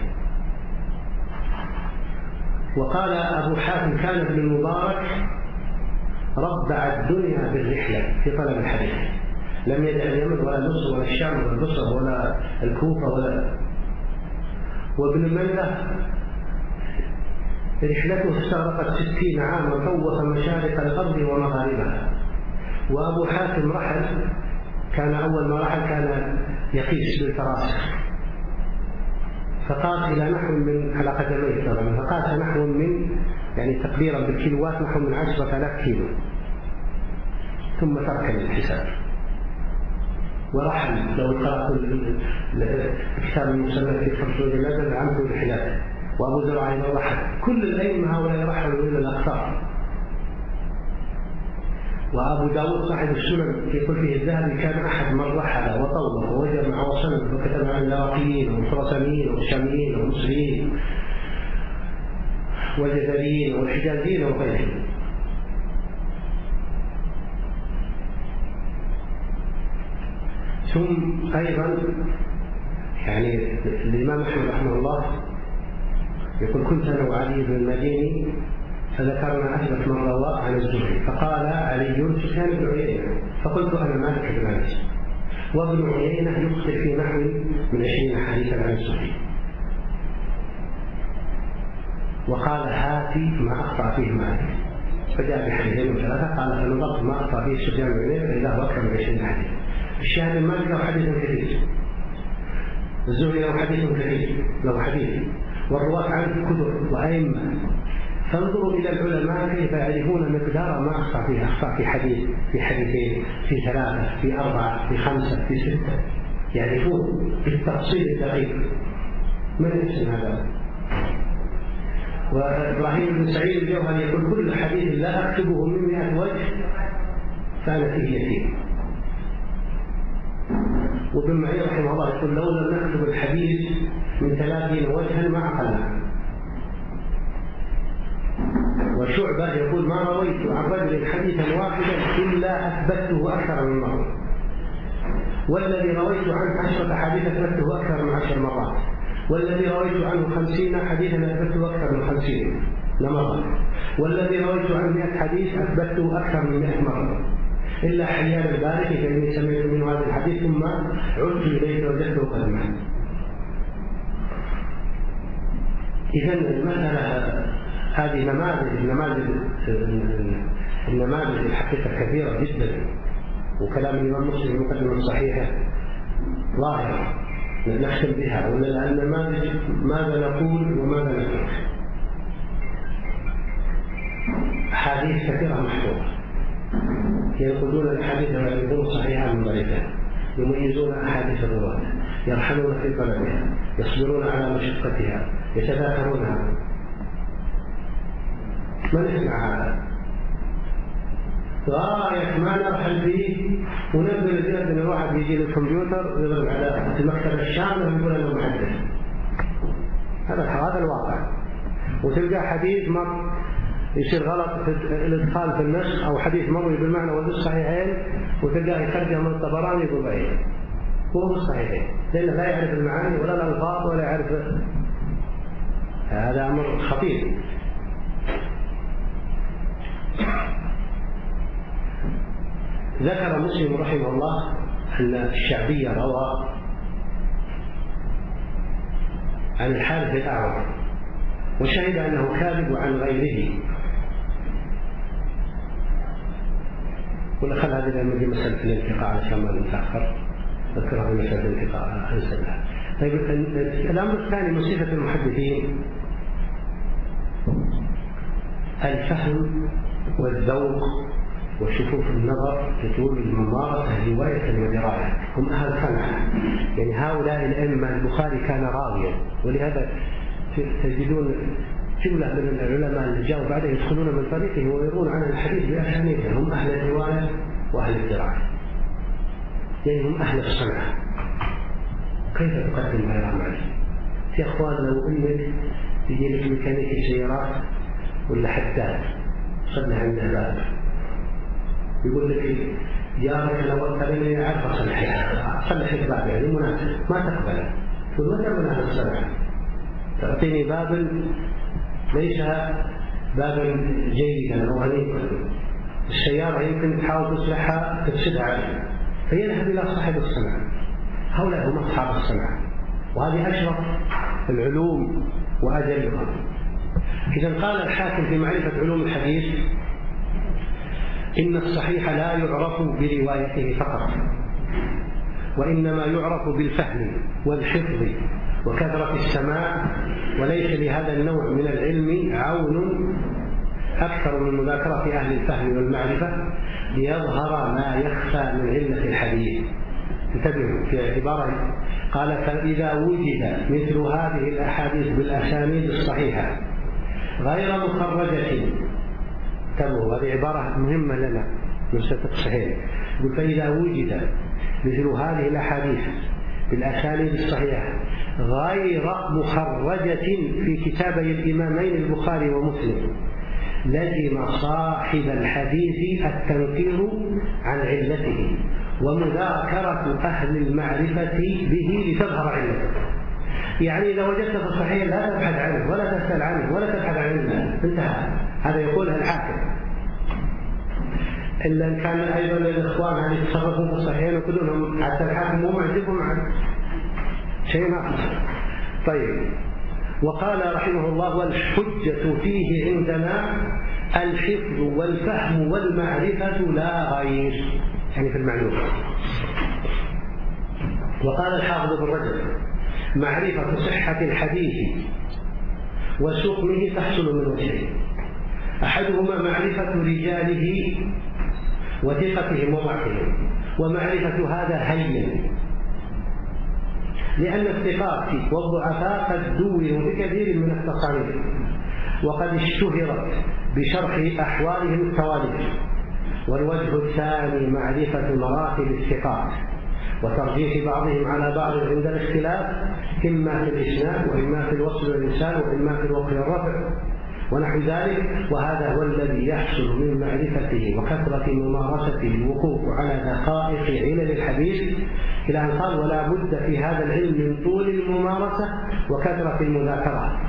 وقال أبو حاتم: كان ابن المبارك ربع الدنيا بالرحلة في طلب الحديث، لم يدع اليمن ولا مصر ولا الشام ولا البصره ولا الكوفه ولا. وابن مندة رحلته استغرقت 60 عاما، طوف مشارق الارض ومغاربها. وابو حاتم رحل، كان اول ما رحل كان يقيس بالفراسخ، فقاس إلى نحو من على قدميه طبعا، فقاس نحو من يعني تقديرا بالكيلوات نحو من 10,000 كيلو، ثم ترك الحساب ورحل. لو قرأت الكتاب المسمى في 5 جلادة عن كل حلال، وأبو زرع أيضا رحل. كل الأئمة هؤلاء رحلوا إلى الأقطار. وأبو داود صاحب السنن يقول فيه الذهبي كان أحد من رحل وطوف وجمع وصنف وكتب عن العراقيين والخراسانيين والشاميين والمصريين والجزائريين والحجازيين وغيرهم. ثم أيضا يعني الإمام أحمد رحمه الله يقول كنت أنا وعلي بن المديني فذكرنا أثبت من رواه عن الزهري، فقال علي سفيان بن عيينة، فقلت أنا مالك بن أنس، وابن عيينة يخطئ في نحو من 20 حديثا عن الزهري. وقال هاتي ما أخطأ فيه مالك، فجاء بحديثين وثلاثة قال فنظرت ما أخطأ فيه سفيان بن عيينة فإذا هو أكثر من 20 حديث. الشاهد مالك له حديث كثير، الزهري له حديث كثير، له حديث، والرواة عنه كثر وأئمة. فانظروا إلى العلماء كيف يعرفون مقدار ما أخطأ فيه، أخطأ في حديث، في حديثين، في 3، في 4، في 5، في 6، يعرفون بالتفصيل الدقيق. من يحسن هذا؟ وإبراهيم بن سعيد الجوهري يقول كل حديث لا أكتبه من 100 وجه فأنا فيه يتيم. وابن معين رحمه الله يقول لو لم نكتب الحديث من 30 وجها ما عقلنا. وشعبة يقول ما رويت عن رجل حديثا واحدا إلا أثبته أكثر من مرة، والذي رويت عنه 10 حديث أثبته أكثر من 10 مرات، والذي رويت عنه 50 حديثا أثبته أكثر من 50 مرة، والذي رويت عنه 100 حديث أثبته أكثر من 100 مرة، إلا حيان البارك فإني سمعت منه هذا الحديث ثم عدت إليه فوجدته قد مات. إذن المسألة هذه النماذج الحقيقة كثيرة جدا، وكلام الإمام مسلم في المقدمة الصحيحة ظاهرة نختم بها، ولا النماذج ماذا نقول وماذا نترك. أحاديث كثيرة محفوظة ينقلون الحديث ويعرفون صحيحا من ضعيفا، يميزون أحاديث الرواة، يرحلون في طلبها، يصبرون على مشقتها، يتذاكرونها. ما نسمع هذا غاية ما نرحل فيه وننزل الجهد من الواحد يجي للكمبيوتر ويضرب على المكتبة الشاملة ويقول أنه محدث. هذا الواقع. وتلقى حديث مر يصير غلط في الإدخال في النسخ، أو حديث مروي بالمعنى وفي الصحيحين وتلقاه يخرجه من الطبراني يقول ضعيف وهو في الصحيحين، لأنه لا يعرف المعاني ولا الألفاظ ولا يعرف. هذا أمر خطير. ذكر مسلم رحمه الله أن الشعبي روى عن الحارث الأعور وشهد أنه كاذب عن غيره، ونخل هذه في مسألة الانتقاء عشان ما نتأخر، ذكرها في مسألة الانتقاء أنسلها. طيب الأمر الثاني من صفة المحدثين الفهم والذوق وشفوف النظر تطول الممارسة رواية ودراية. هم أهل صنعة، يعني هؤلاء الأئمة. البخاري كان راويا، ولهذا تجدون جملة من العلماء اللي جاءوا بعده يدخلون من طريقه ويرون عن الحديث بأسانيده. هم أهل الرواية وأهل الدراية، يعني هم أهل الصنعة. كيف تقدم غير عملي؟ يا أخوان لو أنك يجي لك ميكانيكي سيارات ولا حداد صدنا عند الباب يقول لك جارك لو أقبلني أعرف أصلح الباب، يعني مناسب، ما تقبله، تقول متى من أهل الصنعة؟ تعطيني باب ليس بابا جيدا أو هنيئا، السيارة يمكن تحاول تصلحها تفسدها عليه، فيذهب إلى صاحب الصنعة. هؤلاء هم أصحاب الصنعة، وهذه أشرف العلوم وأجلها. إذا قال الحاكم في معرفة علوم الحديث إن الصحيح لا يعرف بروايته فقط، وإنما يعرف بالفهم والحفظ وكثرة السماع، وليس لهذا النوع من العلم عون أكثر من مذاكرة أهل الفهم والمعرفة ليظهر ما يخفى من علة الحديث. انتبهوا في عبارة قال: فإذا وجد مثل هذه الأحاديث بالأسانيد الصحيحة غير مخرجة. انتبهوا، هذه عبارة مهمة لنا من ستة الصحيح. يقول: فإذا وجد مثل هذه الأحاديث بالأسانيد الصحيحة غير مخرجة في كتابي الإمامين البخاري ومسلم لزم صاحب الحديث التنكير عن علته ومذاكرة أهل المعرفة به لتظهر علته. يعني إذا وجدت في الصحيح لا تبحث عنه ولا تسأل عنه ولا تبحث عن علمه، انتهى. هذا يقولها الحاكم. إلا إن كان أيضا الإخوان هذه يتصرفون في الصحيحين ويقولون حتى الحاكم مو معجبهم عن شيء آخر. طيب، وقال رحمه الله: والحجة فيه عندنا الحفظ والفهم والمعرفة لا غير، يعني في المعلومة. وقال الحافظ ابن رجب: معرفة صحة الحديث وسقمه تحصل من وجهين: أحدهما معرفة رجاله وثقتهم وضعفهم، ومعرفة هذا هين، لأن الثقات والضعفاء قد دونوا بكثير من التصاريف وقد اشتهرت بشرح أحوالهم التوالف. والوجه الثاني معرفة مراتب الثقات وترجيح بعضهم على بعض عند الاختلاف، إما في الإسناد وإما في الوصل والإرسال وإما في الوقف والرفع ونحو ذلك. وهذا هو الذي يحصل من معرفته وكثرة ممارسته الوقوف على دقائق علل الحديث، إلى أن قال: ولا بد في هذا العلم من طول الممارسة وكثرة المذاكرة.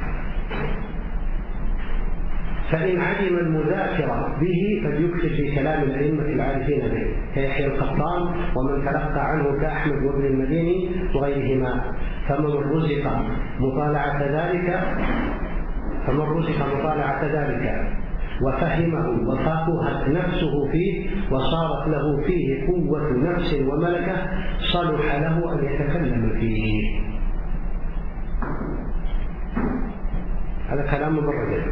فإن عدم المذاكرة به فليكثر في كلام الأئمة العارفين به كيحيى القطان ومن تلقى عنه كأحمد وابن المديني وغيرهما. فمن رزق مطالعة ذلك وفهمه وفقهت نفسه فيه وصارت له فيه قوة نفس وملكة صلح له أن يتكلم فيه. هذا كلام ابن رجب.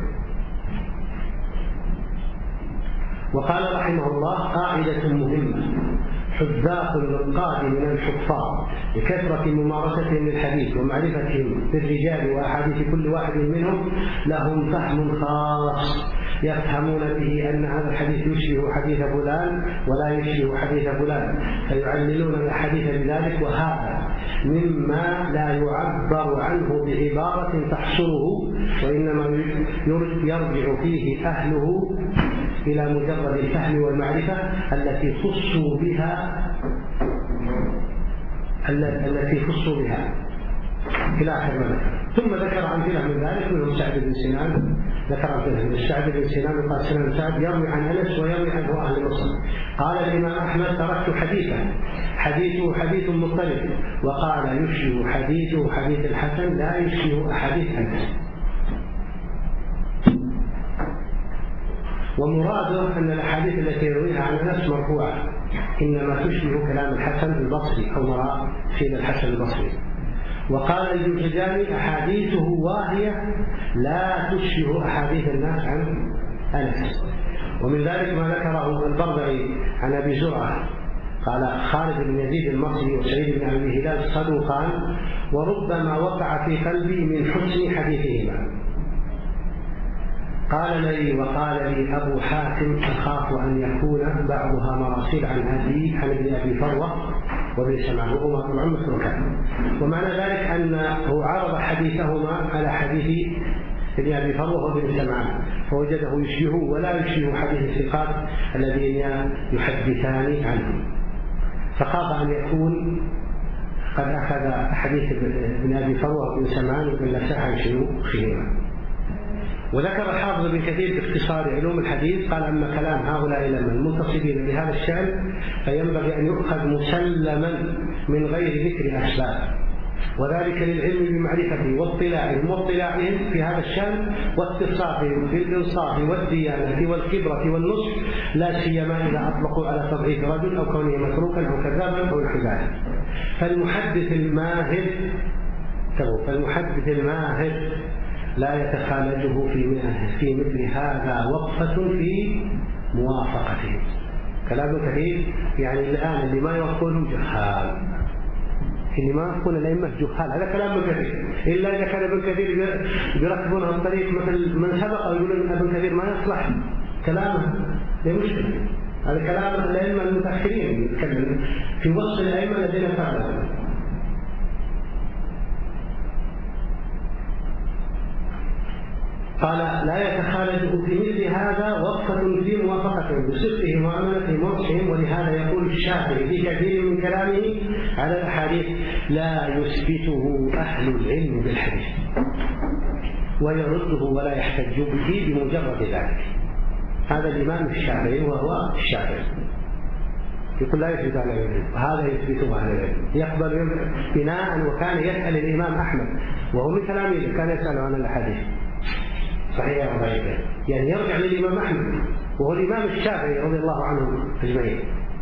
وقال رحمه الله: قاعدة مهمة: حذاق النقاد من الحفاظ لكثرة ممارستهم للحديث ومعرفتهم بالرجال وأحاديث كل واحد منهم لهم فهم خاص يفهمون به أن هذا الحديث يشبه حديث فلان ولا يشبه حديث فلان، فيعللون الحديث بذلك. وهذا مما لا يعبر عنه بعبارة تحصره، وإنما يرجع فيه أهله إلى مجرد الفهم والمعرفة التي خصوا بها إلى آخر ما ذكر. ثم ذكر أمثلة من ذلك، منهم سعد بن سنان. ذكر أمثلة من سعد بن سنان وقال: سنان سعد يروي عن أنس ويروي عنه أهل مصر. قال الإمام أحمد: تركت حديثه حديث مضطرب. وقال: يشبه حديثه حديث الحسن لا يشبه أحاديث أنس. ومراده أن الأحاديث التي يرويها عن أنس مرفوعة إنما تشبه كلام الحسن البصري أو مراسيل الحسن البصري. وقال الجوزجاني: أحاديثه واهية لا تشبه أحاديث الناس عن أنس. ومن ذلك ما ذكره البربري عن أبي زرعة قال: خالد بن يزيد المصري وسعيد بن أبي هلال صدوقان وربما وقع في قلبي من حسن حديثهما. قال لي أبو حاتم: أخاف أن يكون بعضها مراسيل عن ابن أبي فروة وابن سمعان وأمر مسروكان. ومعنى ذلك أنه عرض حديثهما على حديث ابن أبي فروة وابن سمعان فوجده يشبه ولا يشبه حديث الثقات الذين يحدثان عنه، فخاف أن يكون قد أخذ حديث ابن أبي فروة وابن سمعان وابن لساح عن شيوخهما. وذكر الحافظ ابن كثير باختصار علوم الحديث قال: أما كلام هؤلاء المنتصبين لهذا الشأن فينبغي أن يؤخذ مسلما من غير ذكر أسباب، وذلك للعلم بمعرفته واطلاعهم في هذا الشأن واتصافهم بالإنصاف والديانة والخبرة والنصح، لا سيما إذا أطلقوا على تضعيف رجل أو كونه متروكا أو كذابا أو نحو ذلك. فالمحدث الماهر فالمحدث الماهر لا يتخالجه في مثل هذا وقفة في موافقته. كلام كثير يعني الآن اللي ما يوافقونهم جهال، اللي ما يوافقون الأئمة جهال، هذا كلام كثير. إلا إذا كان ابن كثير بيرتبونها بطريق مثل من سبق ويقولون ابن كثير ما يصلح كلامه، لا مشكلة. هذا كلام الأئمة المتأخرين يتكلم في وصف الأئمة الذين فعلوا. قال لا يتخالجه في مثل هذا وقفة في موافقتهم بصدقهم وأمانتهم ووضحهم، ولهذا يقول الشافعي في كثير من كلامه على الأحاديث لا يثبته أهل العلم بالحديث ويرده ولا يحتج به بمجرد ذلك. هذا الإمام الشافعي وهو الشافعي يقول لا يثبت أهل العلم، هذا يثبته أهل العلم يقبل بناء. وكان يسأل الإمام أحمد وهو من تلاميذه كان يسأل عن الأحاديث صحيح وضعيفة، يعني يرجع للإمام أحمد وهو الإمام الشافعي رضي الله عنه أجمعين.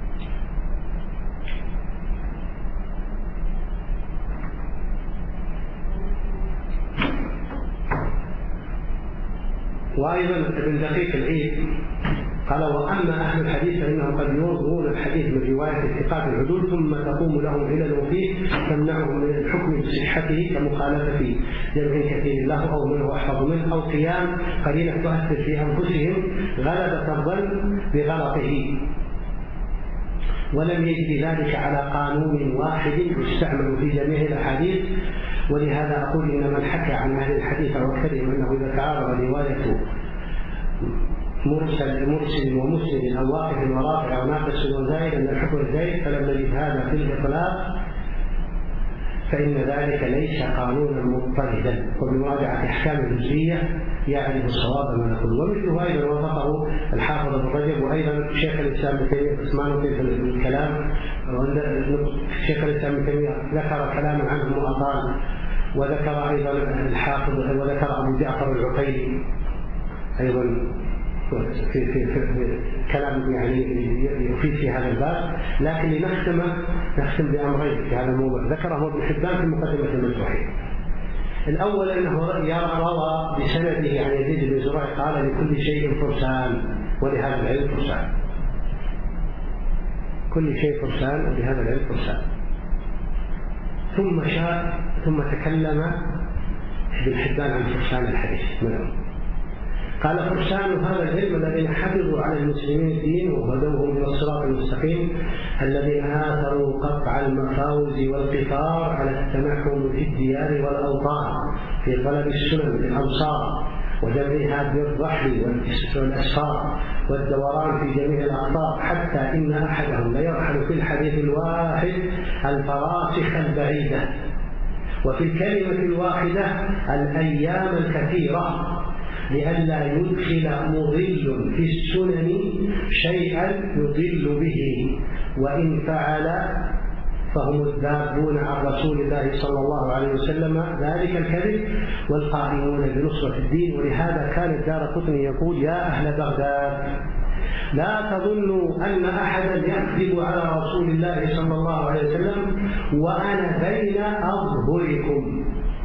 وأيضا ابن دقيق العيد قال وأما أهل الحديث فإنهم قد يوضعون الحديث من رواية الثقات العدول ثم تقوم لهم علل فيه تمنعهم من الحكم بصحته كمخالفة جمع كثير له أو من هو أحفظ منه أو قيام قليلة تؤثر في أنفسهم غلبة الظن بغلطه، ولم يجد ذلك على قانون واحد يستعمل في جميع الأحاديث. ولهذا أقول إن من حكى عن أهل الحديث وكلم أنه إذا تعارض رواية مرسل ومسلم أو واقف ورافع أو ناقص وزائد أن الحكم الزائد فلم نجد هذا في الإطلاق فإن ذلك ليس قانونا مضطردا، وبمراجعة أحكام الجزئية يعرف الصواب ما نقول. ومثله أيضا وافقه الحافظ ابن رجب وأيضا شيخ الإسلام ابن تيمية اسمعوا كيف الكلام. شيخ الإسلام ابن تيمية ذكر كلاما عنه وأطال، وذكر أيضا الحافظ وذكر أبو جعفر العقيلي أيضا في كلام يعني يفيد في هذا الباب. لكن نختم بأمرين في هذا الموضوع ذكره ابن حبان في مقدمة المفتوحين. الأول أنه روى بسنده عن يزيد بن زريع قال لكل شيء فرسان ولهذا العلم فرسان، كل شيء فرسان ولهذا العلم فرسان. ثم تكلم ابن حبان عن فرسان الحديث منهم. قال فرسان هذا العلم الذين حفظوا على المسلمين الدين وهدوهم الى الصراط المستقيم الذين آثروا قطع المفاوز والقطار على التنحم في الديار والأوطان في طلب السنن في الأمصار وجمعها بالرحل والأسفار والدوران في جميع الأقطار، حتى إن أحدهم ليرحل في الحديث الواحد الفراسخ البعيدة وفي الكلمة الواحدة الأيام الكثيرة لئلا يدخل مضل في السنن شيئا يضل به، وإن فعل فهم الذابون عن رسول الله صلى الله عليه وسلم ذلك الكذب والقائمون بنصرة الدين. ولهذا كان الدارقطني يقول يا أهل بغداد لا تظنوا أن أحدا يكذب على رسول الله صلى الله عليه وسلم وأنا بين أظهركم.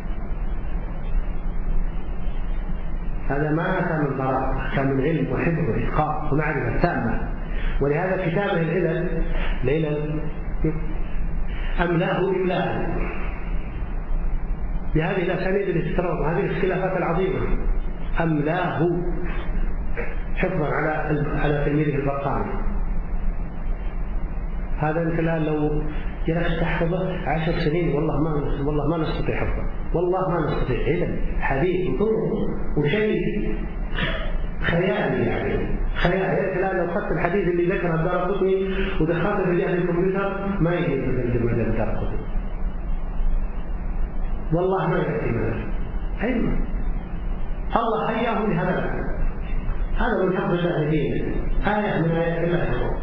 هذا ما كان من براءة، كان من علم وحفظ وإتقان ومعرفة تامة. ولهذا كتابه العلل أملاه إملاء بهذه الأسانيد الاستراب وهذه الاختلافات العظيمة، أملاه حفظا على تلميذه البرقاني. هذا أنت الآن لو جلست تحفظه 10 سنين والله ما نستطيع حفظه، والله ما نستطيع. علم حديث وشيء خيالي، يعني خيال. الآن لو أخذت الحديث اللي ذكره الدارقطني ودخلته في جهاز الكمبيوتر ما يجي تترجم هذا الدارقطني، والله ما يأتي مثلا. علم الله حياه لهذا، هذا من حفظ الله دينه، آية من آيات الله.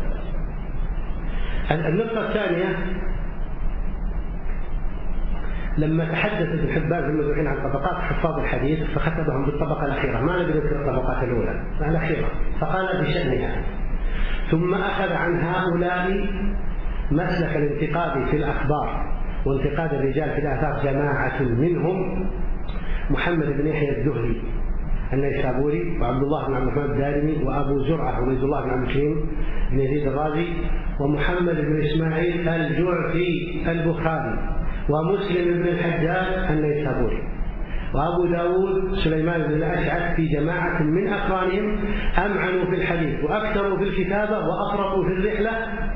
النقطة الثانية لما تحدث ابن حبان في المدوحين عن طبقات حفاظ الحديث فختمهم بالطبقة الأخيرة، ما نقدر الطبقات الأولى الأخيرة، فقال بشأنها. ثم أخذ عن هؤلاء مسلك الانتقاد في الأخبار وانتقاد الرجال في الآثار جماعة منهم محمد بن يحيى الذهلي النيسابوري، وعبد الله بن عبد الرحمن الدارمي، وأبو زرعة عبيد الله بن عبد الكريم بن يزيد الرازي، ومحمد بن إسماعيل الجعفي البخاري، ومسلم بن الحجاج النيسابوري، وأبو داود سليمان بن الأشعث في جماعة من أقرانهم أمعنوا في الحديث وأكثروا في الكتابة وأفرطوا في الرحلة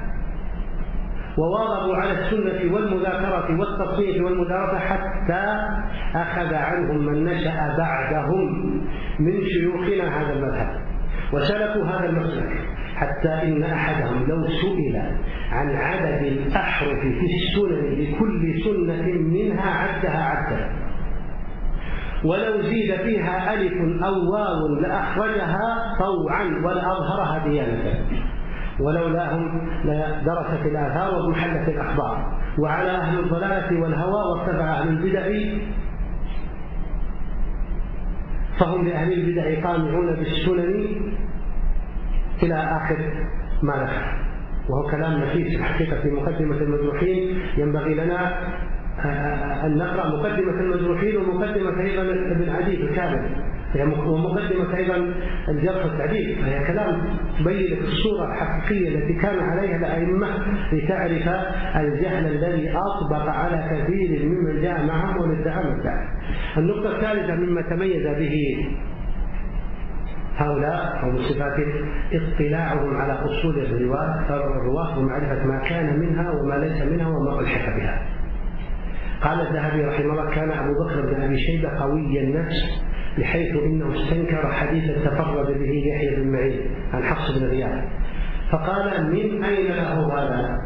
وواظبوا على السنة والمذاكرة والتصنيف والمدارسة، حتى أخذ عنهم من نشأ بعدهم من شيوخنا هذا المذهب وسلكوا هذا المسلك، حتى إن أحدهم لو سئل عن عدد الأحرف في السنن لكل سنة منها عدها عدا، ولو زيد فيها ألف أو واو لأخرجها طوعا ولأظهرها ديانة، ولولاهم لدرست الآثار ومحلت الأخبار، وعلى أهل الضلالة والهوى واتبع أهل البدع فهم لأهل البدع قامعون بالسنن إلى آخر ما ذكر. وهو كلام نفيس الحقيقة في مقدمة المجروحين. ينبغي لنا أن نقرأ مقدمة المجروحين ومقدمة أيضا ابن عدي الكامل ومقدمة أيضا الجرح والتعديل، فهي كلام تبين لك الصورة الحقيقية التي كان عليها الأئمة لتعرف الجهل الذي أطبق على كثير ممن جاء معهم وندعى مدعى. النقطة الثالثة مما تميز به هؤلاء أو بصفاتهم اطلاعهم على أصول الرواة ومعرفة ما كان منها وما ليس منها وما ألحق بها. قال الذهبي رحمه الله: كان أبو بكر بن أبي شيبة قوي النفس بحيث إنه استنكر حديث تفرد به يحيى بن معين عن حفص بن غياث، فقال: من أين له هذا؟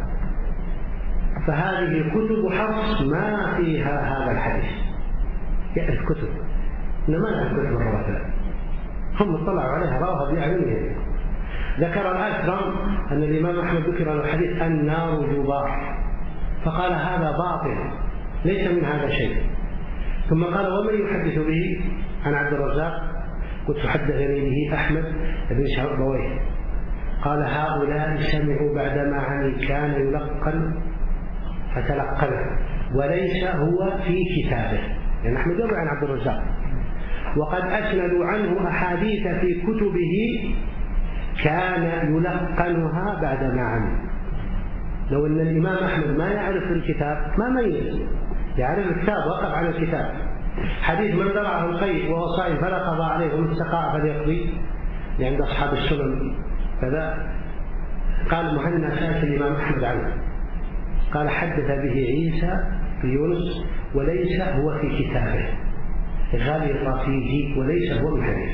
فهذه كتب حفص ما فيها هذا الحديث. يعرف كتب إنما يعرف كتب الرواة، هم اطلعوا عليها رواها بأعينهم. ذكر الأكرم أن الإمام أحمد ذكر له حديث النار جبار، فقال: هذا باطل ليس من هذا شيء. ثم قال: ومن يحدث به؟ عن عبد الرزاق. قلت: حدثني به أحمد بن شربويه. قال: هؤلاء سمعوا بعدما عني كان يلقن فتلقنه وليس هو في كتابه، يعني أحمد يروي عن عبد الرزاق، وقد أسندوا عنه أحاديث في كتبه كان يلقنها بعدما عني. لو أن الإمام أحمد ما يعرف الكتاب ما ميز، يعرف الكتاب وقف على الكتاب. حديث من درعه القيء وهو صائم فلا قضى عليه ومن استقاء فليقضي عند أصحاب السنن كذا. قال مهنا سأل الإمام أحمد عنه، قال: حدث به عيسى في يونس وليس هو في كتابه، غلط فيه وليس هو من حديث.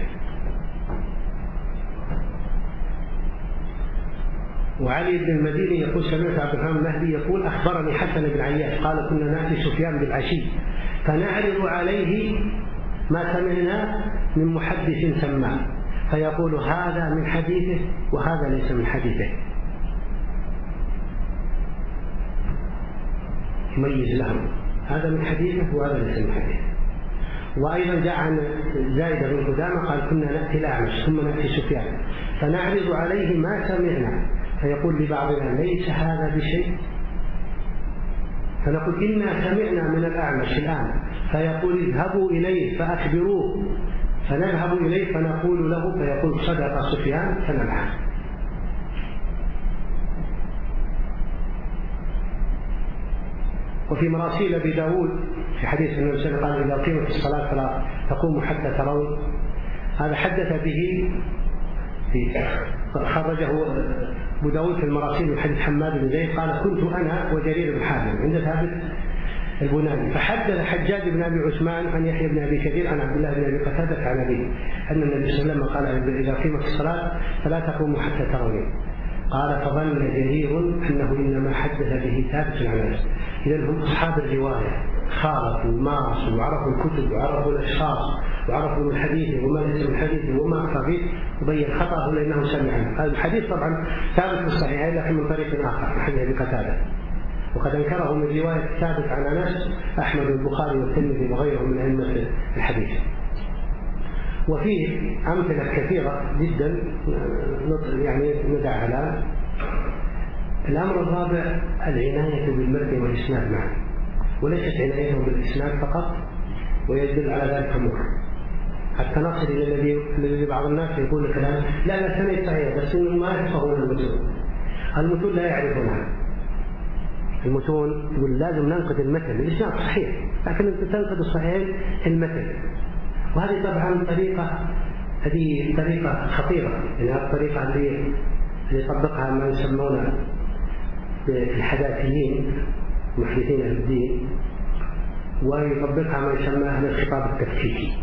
وعلي بن المديني يقول: سمعت عبد الرحمن المهدي يقول: أخبرني حسن بن عياش قال: كنا نأتي سفيان بالعشي فنعرض عليه ما سمعنا من محدث سماه، فيقول: هذا من حديثه وهذا ليس من حديثه، يميز لهم هذا من حديثه وهذا ليس من حديثه. وأيضا جاء عن زايد بن قدامة قال: كنا نأتي الأعمش ثم نأتي سفيان فنعرض عليه ما سمعنا فيقول لبعضنا: ليس هذا بشيء، فنقول: إنا سمعنا من الأعمش الآن، فيقول: اذهبوا إليه فأخبروه، فنذهب إليه فنقول له فيقول: صدق سفيان فنلعن. وفي مراسيل أبي داود في حديث النبي صلى الله عليه وسلم: إذا قيمت الصلاة فلا تقوموا حتى ترون. هذا حدث به خرجه أبو داود في المراسيل من حديث حماد بن زيد قال: كنت أنا وجرير بن حازم عند ثابت البناني، فحدث حجاج بن أبي عثمان عن يحيى بن أبي كثير عن عبد الله بن أبي قتادة عن أبيه أن النبي صلى الله عليه وسلم قال: إذا قيمت الصلاة فلا تقوموا حتى تروني. قال: فظن جرير أنه إنما حدث به ثابت عن نفسه. إذن هم أصحاب الرواية، خالطوا ومارسوا وعرفوا الكتب وعرفوا الأشخاص وعرفوا من حديثه وما ليس من حديثه وما أخطأ فيه وبين خطأه لأنه سمع عنه. هذا الحديث طبعا ثابت في الصحيحين لكن من طريق آخر من حديث أبي قتادة، وقد أنكره من رواية ثابت عن أنس أحمد البخاري والترمذي وغيرهم من أئمة الحديث. وفيه أمثلة كثيرة جدا يعني ندعها الآن. الأمر الرابع: العناية بالمتن والإسناد معا. وليست عنايتهم بالإسناد فقط، ويدل على ذلك أمور حتى نصل إلى الذي بعض الناس يقول كلام لا سند صحيح بس إنهم ما يفقهون المتون لا يعرفونها. المتون يقول لازم ننقد المتن، الإسناد صحيح لكن أنت تنقد الصحيح المتن، وهذه طبعا طريقة خطيرة. يعني الطريقة اللي يطبقها ما يسمونه الحداثيين محدثين الدين، ويطبقها ما يسمى أهل الخطاب التفكيكي.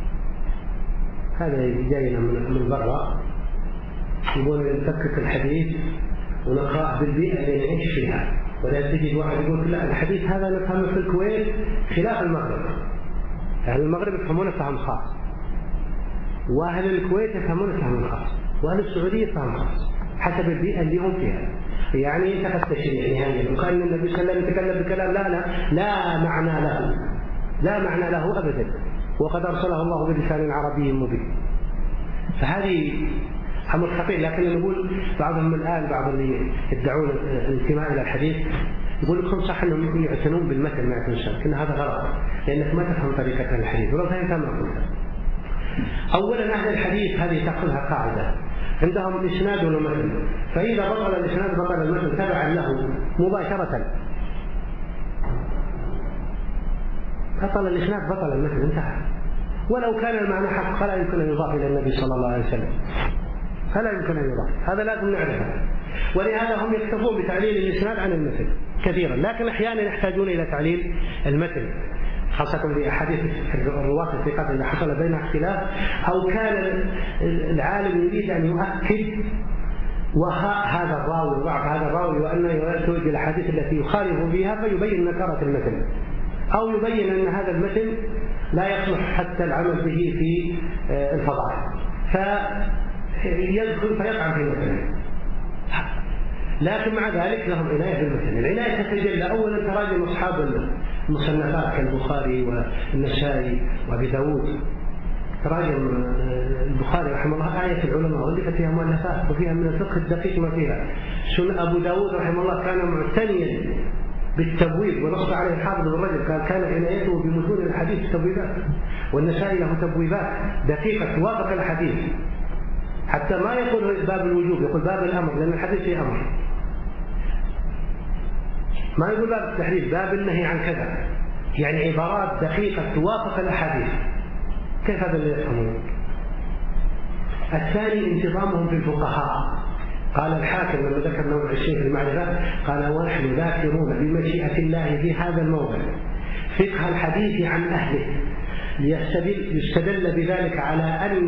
هذا جاينا من برا، يقول نفكك الحديث ونقرأ بالبيئة اللي نعيش فيها، ولا تجد واحد يقول لا الحديث هذا نفهمه في الكويت خلاف المغرب. أهل المغرب يفهمونه فهم خاص، وأهل الكويت يفهمونه فهم خاص، وأهل السعودية فهم خاص حسب البيئة اللي هم فيها. يعني انتهى التشريع نهائيا، وكأن النبي صلى الله عليه وسلم يتكلم بكلام لا معنى له أبدا، وقد أرسله الله بلسان عربي مبين. فهذه أمر خطير. لكن نقول بعضهم الآن، بعض اللي يدعون الانتماء إلى الحديث يقول لكم صح أنهم يعتنون بالمتن ما يعتنون، لكن هذا غلط، لأنك ما تفهم طريقة أهل الحديث ولو فهمت ما قلت. أولا أهل الحديث هذه تأخذها قاعدة عندهم إسناد ومتن، فإذا بطل الإسناد بطل المتن تبعا له مباشرة. بطل الإسناد بطل المتن، انتهى. ولو كان المعنى حق فلا يمكن أن يضاف إلى النبي صلى الله عليه وسلم، فلا يمكن أن يضاف، هذا لازم نعرفه. ولهذا هم يكتفون بتعليل الإسناد عن المتن كثيرا، لكن أحيانا يحتاجون إلى تعليل المتن، خاصة في أحاديث الرواة الثقات إذا حصل بينها اختلاف، أو كان العالم يريد أن يؤكد هذا الراوي وضعف هذا الراوي وأنه يرتج الأحاديث التي يخالف فيها، فيبين نكرة المتن، أو يبين أن هذا المتن لا يصلح حتى العمل به في الفضائل، فيدخل فيقع في المتن. لكن مع ذلك لهم عناية بالمتن. العناية تتجلى أولا تراجم أصحاب المصنفات كالبخاري والنسائي وأبي داود. تراجم البخاري رحمه الله آية العلماء وألفت فيها مؤلفات وفيها من الفقه الدقيق ما فيها. أبو داود رحمه الله كان معتنيا بالتبويب، ونص عليه الحافظ بن رجب قال كان عنايته بمتون الحديث تبويبات، والنسائي له تبويبات دقيقة توافق الحديث، حتى ما يقول باب الوجوب، يقول باب الأمر، لأن الحديث فيه أمر، ما يقول باب التحريم، باب النهي عن كذا، يعني عبارات دقيقة توافق الأحاديث. كيف هذا اللي يفهمون؟ الثاني انتظامهم في الفقهاء. قال الحاكم لما ذكر نوع الشيء في المعرفة قال ونحن ذاكرون بمشيئة الله في هذا الموضع فقه الحديث عن أهله، يستدل بذلك على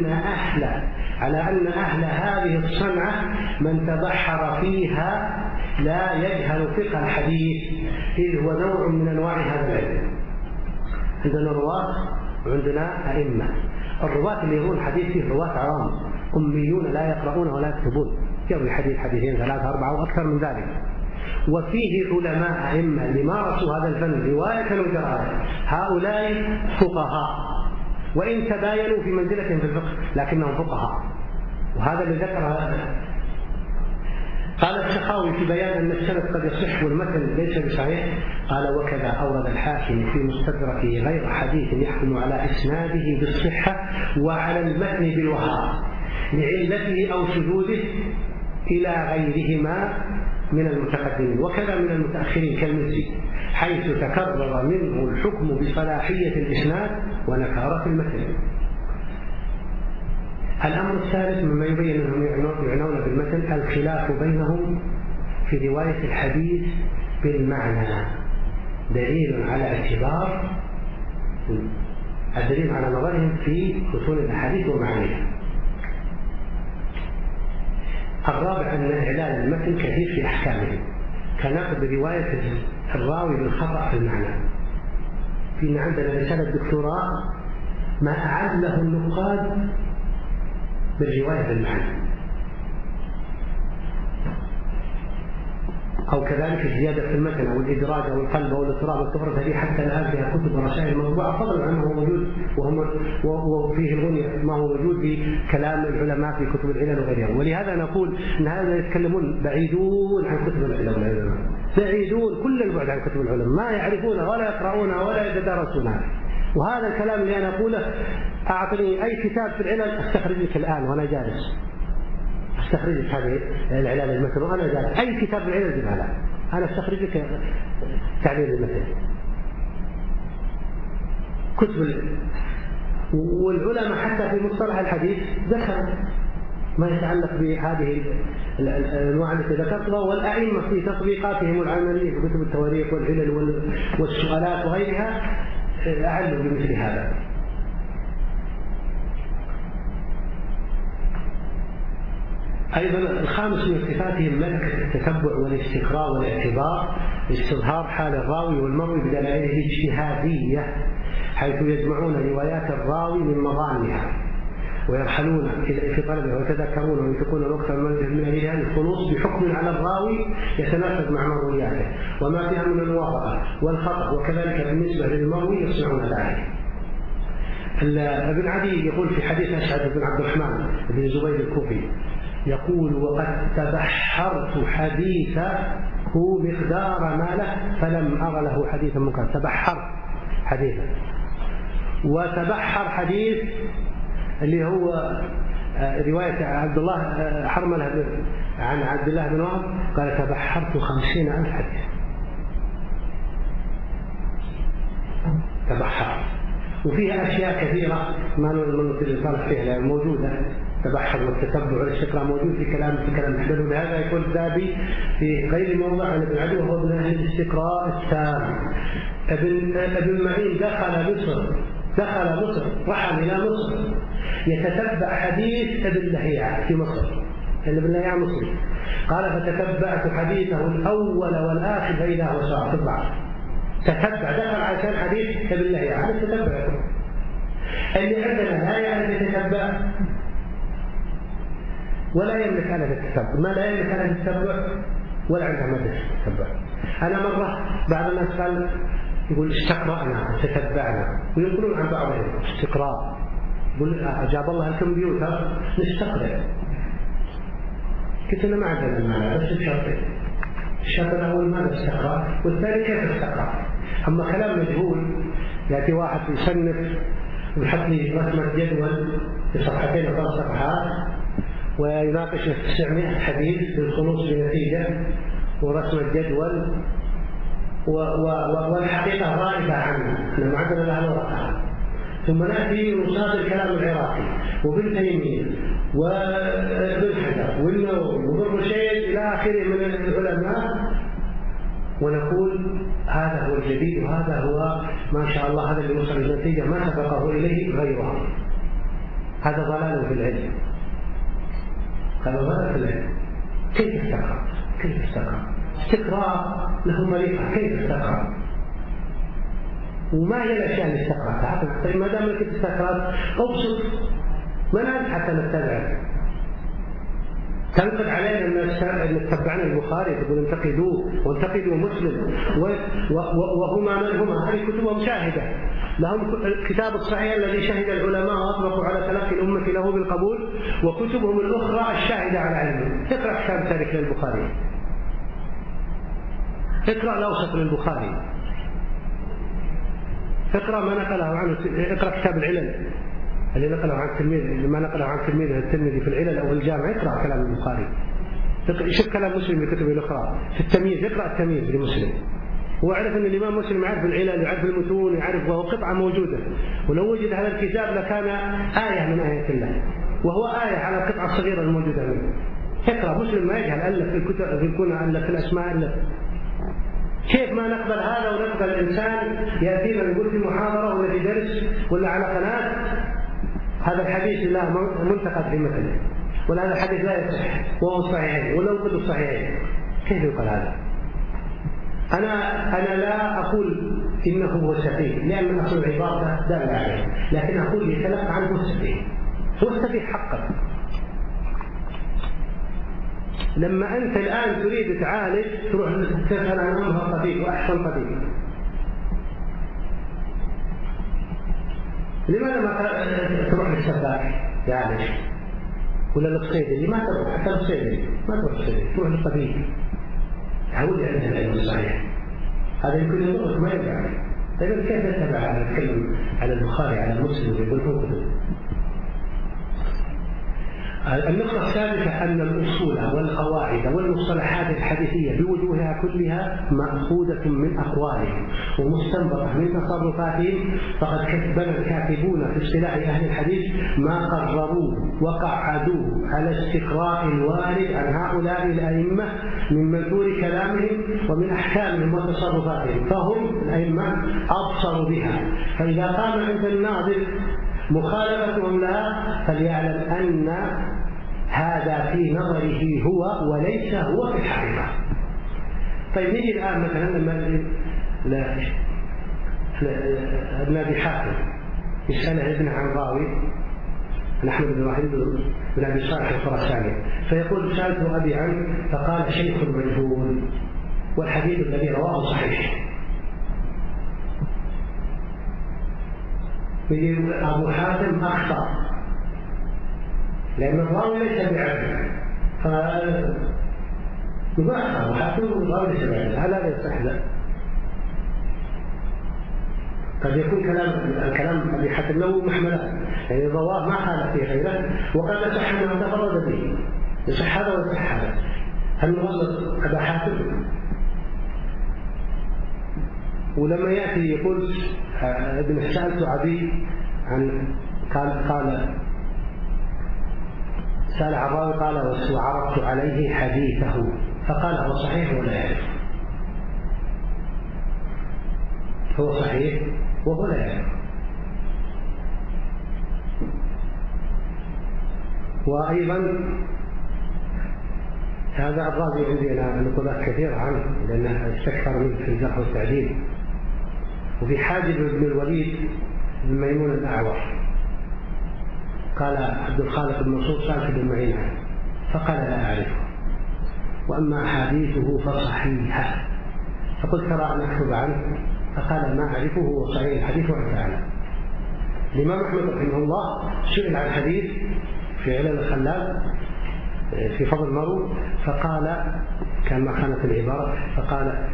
أن أهل هذه الصنعة من تبحر فيها لا يجهل فقه الحديث، إذ هو نوع من أنواع هذا العلم. عندنا رواة وعندنا أئمة. الرواة اللي يروون الحديث فيه رواة عوام أميون لا يقرؤون ولا يكتبون، يروي حديث حديثين ثلاثة أربعة وأكثر من ذلك. وفيه علماء أئمة اللي مارسوا هذا الفن رواية ودراية، هؤلاء فقهاء وإن تباينوا في منزلتهم في الفقه لكنهم فقهاء. وهذا اللي ذكره قال السخاوي في بيان أن السند قد يصح والمتن ليس بصحيح، قال وكذا أورد الحاكم في مستدركه غير حديث يحكم على إسناده بالصحة وعلى المتن بالوهاب لعلته أو شذوذه إلى غيرهما من المتقدمين وكذا من المتأخرين كالمزي، حيث تكرر منه الحكم بصلاحية الإسناد ونكارة المتن. الأمر الثالث مما يبين أنهم يعنون بالمتن الخلاف بينهم في رواية الحديث بالمعنى، دليل على اعتبار الدليل على نظرهم في أصول الأحاديث ومعانيها. الرابع أن إعلان المتن كثير في أحكامه كنقد رواية الراوي بالخطأ في المعنى. فينا عندنا رسالة دكتوراه ما أعد له النقاد بالرواية بالمعنى، أو كذلك الزيادة في المتن أو الإدراج أو القلب أو الاضطراب والتفرد، هذه حتى الآن فيها كتب ورسائل مطبوعة فضلا عنه هو موجود، وفيه الغنية ما هو موجود في كلام العلماء في كتب العلل وغيرها. ولهذا نقول أن هذا يتكلمون بعيدون عن كتب العلل والعلماء، بعيدون كل البعد عن كتب العلماء، ما يعرفونها ولا يقرؤونها ولا يتدارسونها. وهذا الكلام اللي أنا أقوله، أعطني أي كتاب في العلل أستخرج لك الآن وأنا جالس، أستخرج لك هذه العلل المثل وأنا جالس، أي كتاب في العلل جمالها أنا أستخرج لك تعليل المثل. كتب والعلماء حتى في مصطلح الحديث ذكر ما يتعلق بهذه الأنواع التي ذكرتها، والأئمة في تطبيقاتهم العملية في كتب التواريخ والعلل والسؤالات وغيرها أعلوا بمثل هذا. أيضا الخامس من صفاتهم ملكة التتبع والاستقراء والاعتبار لاستظهار حال الراوي والمروي بدلائله الاجتهادية، حيث يجمعون روايات الراوي من مظانها ويرحلون في طلبه ويتذكرون وينفقون الوقت والمجهود من أجلها للخلوص بحكم على الراوي يتناسب مع مروياته وما فيها من الموافقة والخطأ، وكذلك بالنسبة للمروي يصنعون ذلك. ابن عدي يقول في حديث أسعد بن عبد الرحمن بن زبير الكوفي يقول: وقد تبحرت حديثه مقدار ما له فلم أر له حديثا منكرا. تبحرت حديثه. وتبحر حديث اللي هو رواية عبد الله حرملة عن عبد الله بن وهب قال: تبحرت 50,000 حديث. تبحر وفيها أشياء كثيرة ما نطلع فيها موجودة. التبحر والتتبع والاستقراء موجود في كلام محدد، ولهذا يقول الذهبي في غير موضع عن ابن عدي وهو ابن أهل الاستقراء التام. ابن معين دخل مصر رحل إلى مصر يتتبع حديث ابن لهيعة في مصر. ابن لهيعة مصري. قال: فتتبعت حديثه الأول والآخر فإذا هو صاع. تتبع دخل عشان حديث ابن لهيعة. هذا تتبع. اللي عندنا لا يعرف يتتبع ولا يملك آلة التتبع، ما لا يملك آلة التتبع ولا عنده مادة التتبع. أنا مرة بعض الناس قال يقول استقرأنا تتبعنا، ويقولون عن بعضهم استقراء، يقول أجاب الله الكمبيوتر نستقرأ. قلت أنا ما عندنا المعنى بس بشرطين: الشرط الأول ماذا استقرأ، والثاني كيف استقرأ. أما كلام مجهول يأتي واحد يصنف ويحط لي رسمة جدول في صفحتين أو 3 صفحات ويناقش 900 حديث للخلوص بنتيجة ورسمة جدول والحقيقة غائبة عنه، لما عندنا لها ورقة. ثم نأتي ونصادر الكلام العراقي وابن تيمية وابن حجر والنووي وابن رشيد إلى آخره من العلماء، ونقول هذا هو الجديد وهذا هو ما شاء الله هذا اللي وصل للنتيجة ما سبقه إليه غيره. هذا ضلال في العلم. هذا ضلال في العلم. كيف استقرأ؟ كيف استقرأ؟ استقراء له طريقة. كيف استقرأ؟ وما هي الأشياء اللي استقرأتها؟ طيب ما دام كنت استقرأت أبسط منهج حتى نتبعه. تنقد علينا أن اتبعنا البخاري تقول انتقدوه وانتقدوا مسلم وهما من هما، هذه كتبهم شاهدة لهم. الكتاب الصحيح الذي شهد العلماء وأطلقوا على تلقي الأمة له بالقبول، وكتبهم الأخرى الشاهدة على علمه. اقرأ كتاب تاريخ للبخاري، اقرأ الأوسط للبخاري، اقرأ ما نقله عنه، اقرأ كتاب العلل اللي نقله عن التلميذ، ما نقله عن تلميذه الترمذي في العلل أو الجامع. اقرأ كلام البخاري، شوف كلام مسلم في كتبه الأخرى. في التمييز اقرأ التمييز لمسلم، واعرف أن الإمام مسلم يعرف العلل يعرف المتون يعرف، وهو قطعة موجودة. ولو وجد هذا الكتاب لكان آية من آيات الله، وهو آية على القطعة الصغيرة الموجودة منه. اقرأ. مسلم ما يجهل ألف في الكتب في الكون، ألف في الأسماء، ألف. كيف ما نقبل هذا ونقبل الإنسان يأتينا يقول في محاضرة ولا في درس ولا على قناة هذا الحديث لا منتقد في مثله، ولا هذا الحديث لا يصح وهو صحيحين ولو قلت صحيحين؟ كيف يقال هذا؟ أنا لا أقول إنه هو سفيه، لأن أصل العبارة دال عليه، لكن أقول يتلقى عنه السفيه. هو السفيه حقا. لما أنت الآن تريد تعالج تروح تسأل عن أمر طبيب وأحسن طبيب، لماذا ما تروح للسباك يعالج ولا للصيدلي؟ ما تروح حتى للصيدلي، ما تروح للصيدلي، تروح للطبيب. هو اللي عنده العلم الصحيح، هذا يمكن يضرك ما ينفع. طيب كيف نتكلم على البخاري على مسلم ويقول هو كتب؟ النقطة الثالثة أن الأصول والقواعد والمصطلحات الحديثية بوجوهها كلها مأخوذة من أقوالهم ومستنبطة من تصرفاتهم، فقد كتبنا الكاتبون في اصطلاح أهل الحديث ما قرروه وقعدوه على استقراء الوارد عن هؤلاء الأئمة من منثور كلامهم ومن أحكامهم وتصرفاتهم، فهم الأئمة أبصروا بها، فإذا قام عند الناظر مخالفتهم لها فليعلم أن هذا في نظره هو وليس هو في الحقيقة. طيب نيجي الآن مثلا لما ابن أبي حاتم يسأله ابنه عن راوي نحن بن إبراهيم بن أبي صالح الخراساني، فيقول سألت أبي عنه فقال شيخ مجهول والحديث الذي رواه صحيح. أبو حاتم أخطأ لأن الراوي ليس بعدل، فيبقى أبو حاتم الراوي ليس بعدل، هذا لا يصح له. قد يكون الكلام أبي حاتم له محملات، يعني رواه ما خالف في غيره، وقد يصح أنه تفرد به، يصح هذا ويصح هذا. هل نغلط أبا حاتم؟ ولما يأتي يقول ابن سألت أبي عن قال سأل عراوي قال وعرضت عليه حديثه فقال هو صحيح ولا يعرف؟ هو صحيح وهو لا يعرف. وأيضا هذا الرازي عندي أنا نقولات كثيرة عنه لأنه استكثر منه في الجرح والتعديل. وفي حاجب بن الوليد بن ميمون الأعور قال عبد الخالق بن منصور سألت بن معين عنه فقال لا أعرفه، وأما أحاديثه فصحيحة، فقلت ترى أن أكتب عنه، فقال ما أعرفه هو صحيح الحديث وأنت أعلم. الإمام أحمد رحمه الله سئل عن حديث في علل الخلال في فضل المرو فقال كان ما كانت العبارة فقال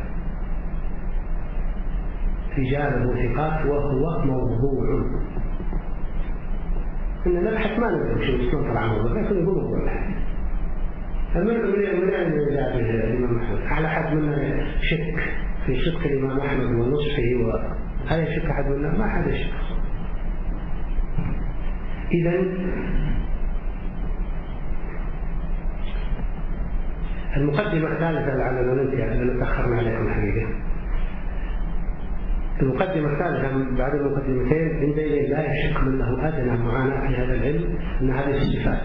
رجاله ثقات وهو موضوع. إن نبحث ما نبحث شيء ننطر عن موضوع لكن يقول موضوع الحديث. من أين جاء به الإمام أحمد؟ على حد منا شك في صدق الإمام أحمد ونصحه هل يشك أحد منا؟ ما حد يشك. إذن المقدمة الثالثة لعلنا ننتهي لأننا تأخرنا عليكم حقيقة. المقدمة الثالثة بعد المقدمتين عندئذ لا يشك من له أدنى معاناة في هذا العلم أن هذه الصفات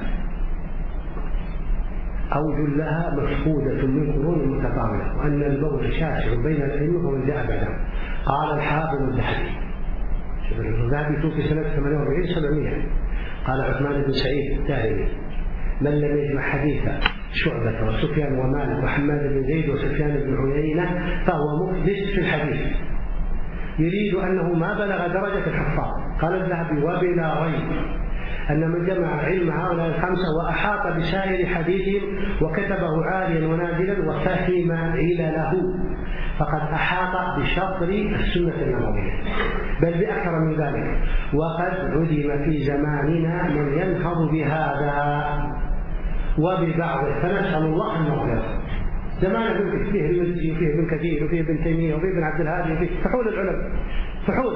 أو جلها مفقودة من قرون متطاولة، وأن البغض شاسع بين العلم ومن جاء بعدهم. قال الحافظ الذهبي الذهبي توفي سنة 48-700 قال عثمان بن سعيد الدارمي من لم يجمع حديث شعبة وسفيان ومالك وحماد بن زيد وسفيان بن عيينة فهو مفلس في الحديث، يريد أنه ما بلغ درجة الحفاظ. قال الذهبي وبلا ريب أن من جمع علم هؤلاء الخمسة وأحاط بسائر حديثهم وكتبه عاليا ونازلا وفهم علله فقد أحاط بشطر السنة النبوية، بل بأكثر من ذلك. وقد عدم في زماننا من ينهض بهذا وببعضه، فنسأل الله المغفرة. زمان فيه المزي وفيه ابن كثير وفيه ابن تيمية وفيه ابن عبد الهادي وفيه فحول العلماء فحول.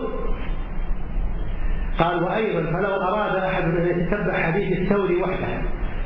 قال وأيضا فلو أراد أحد أن يتتبع حديث الثوري وحده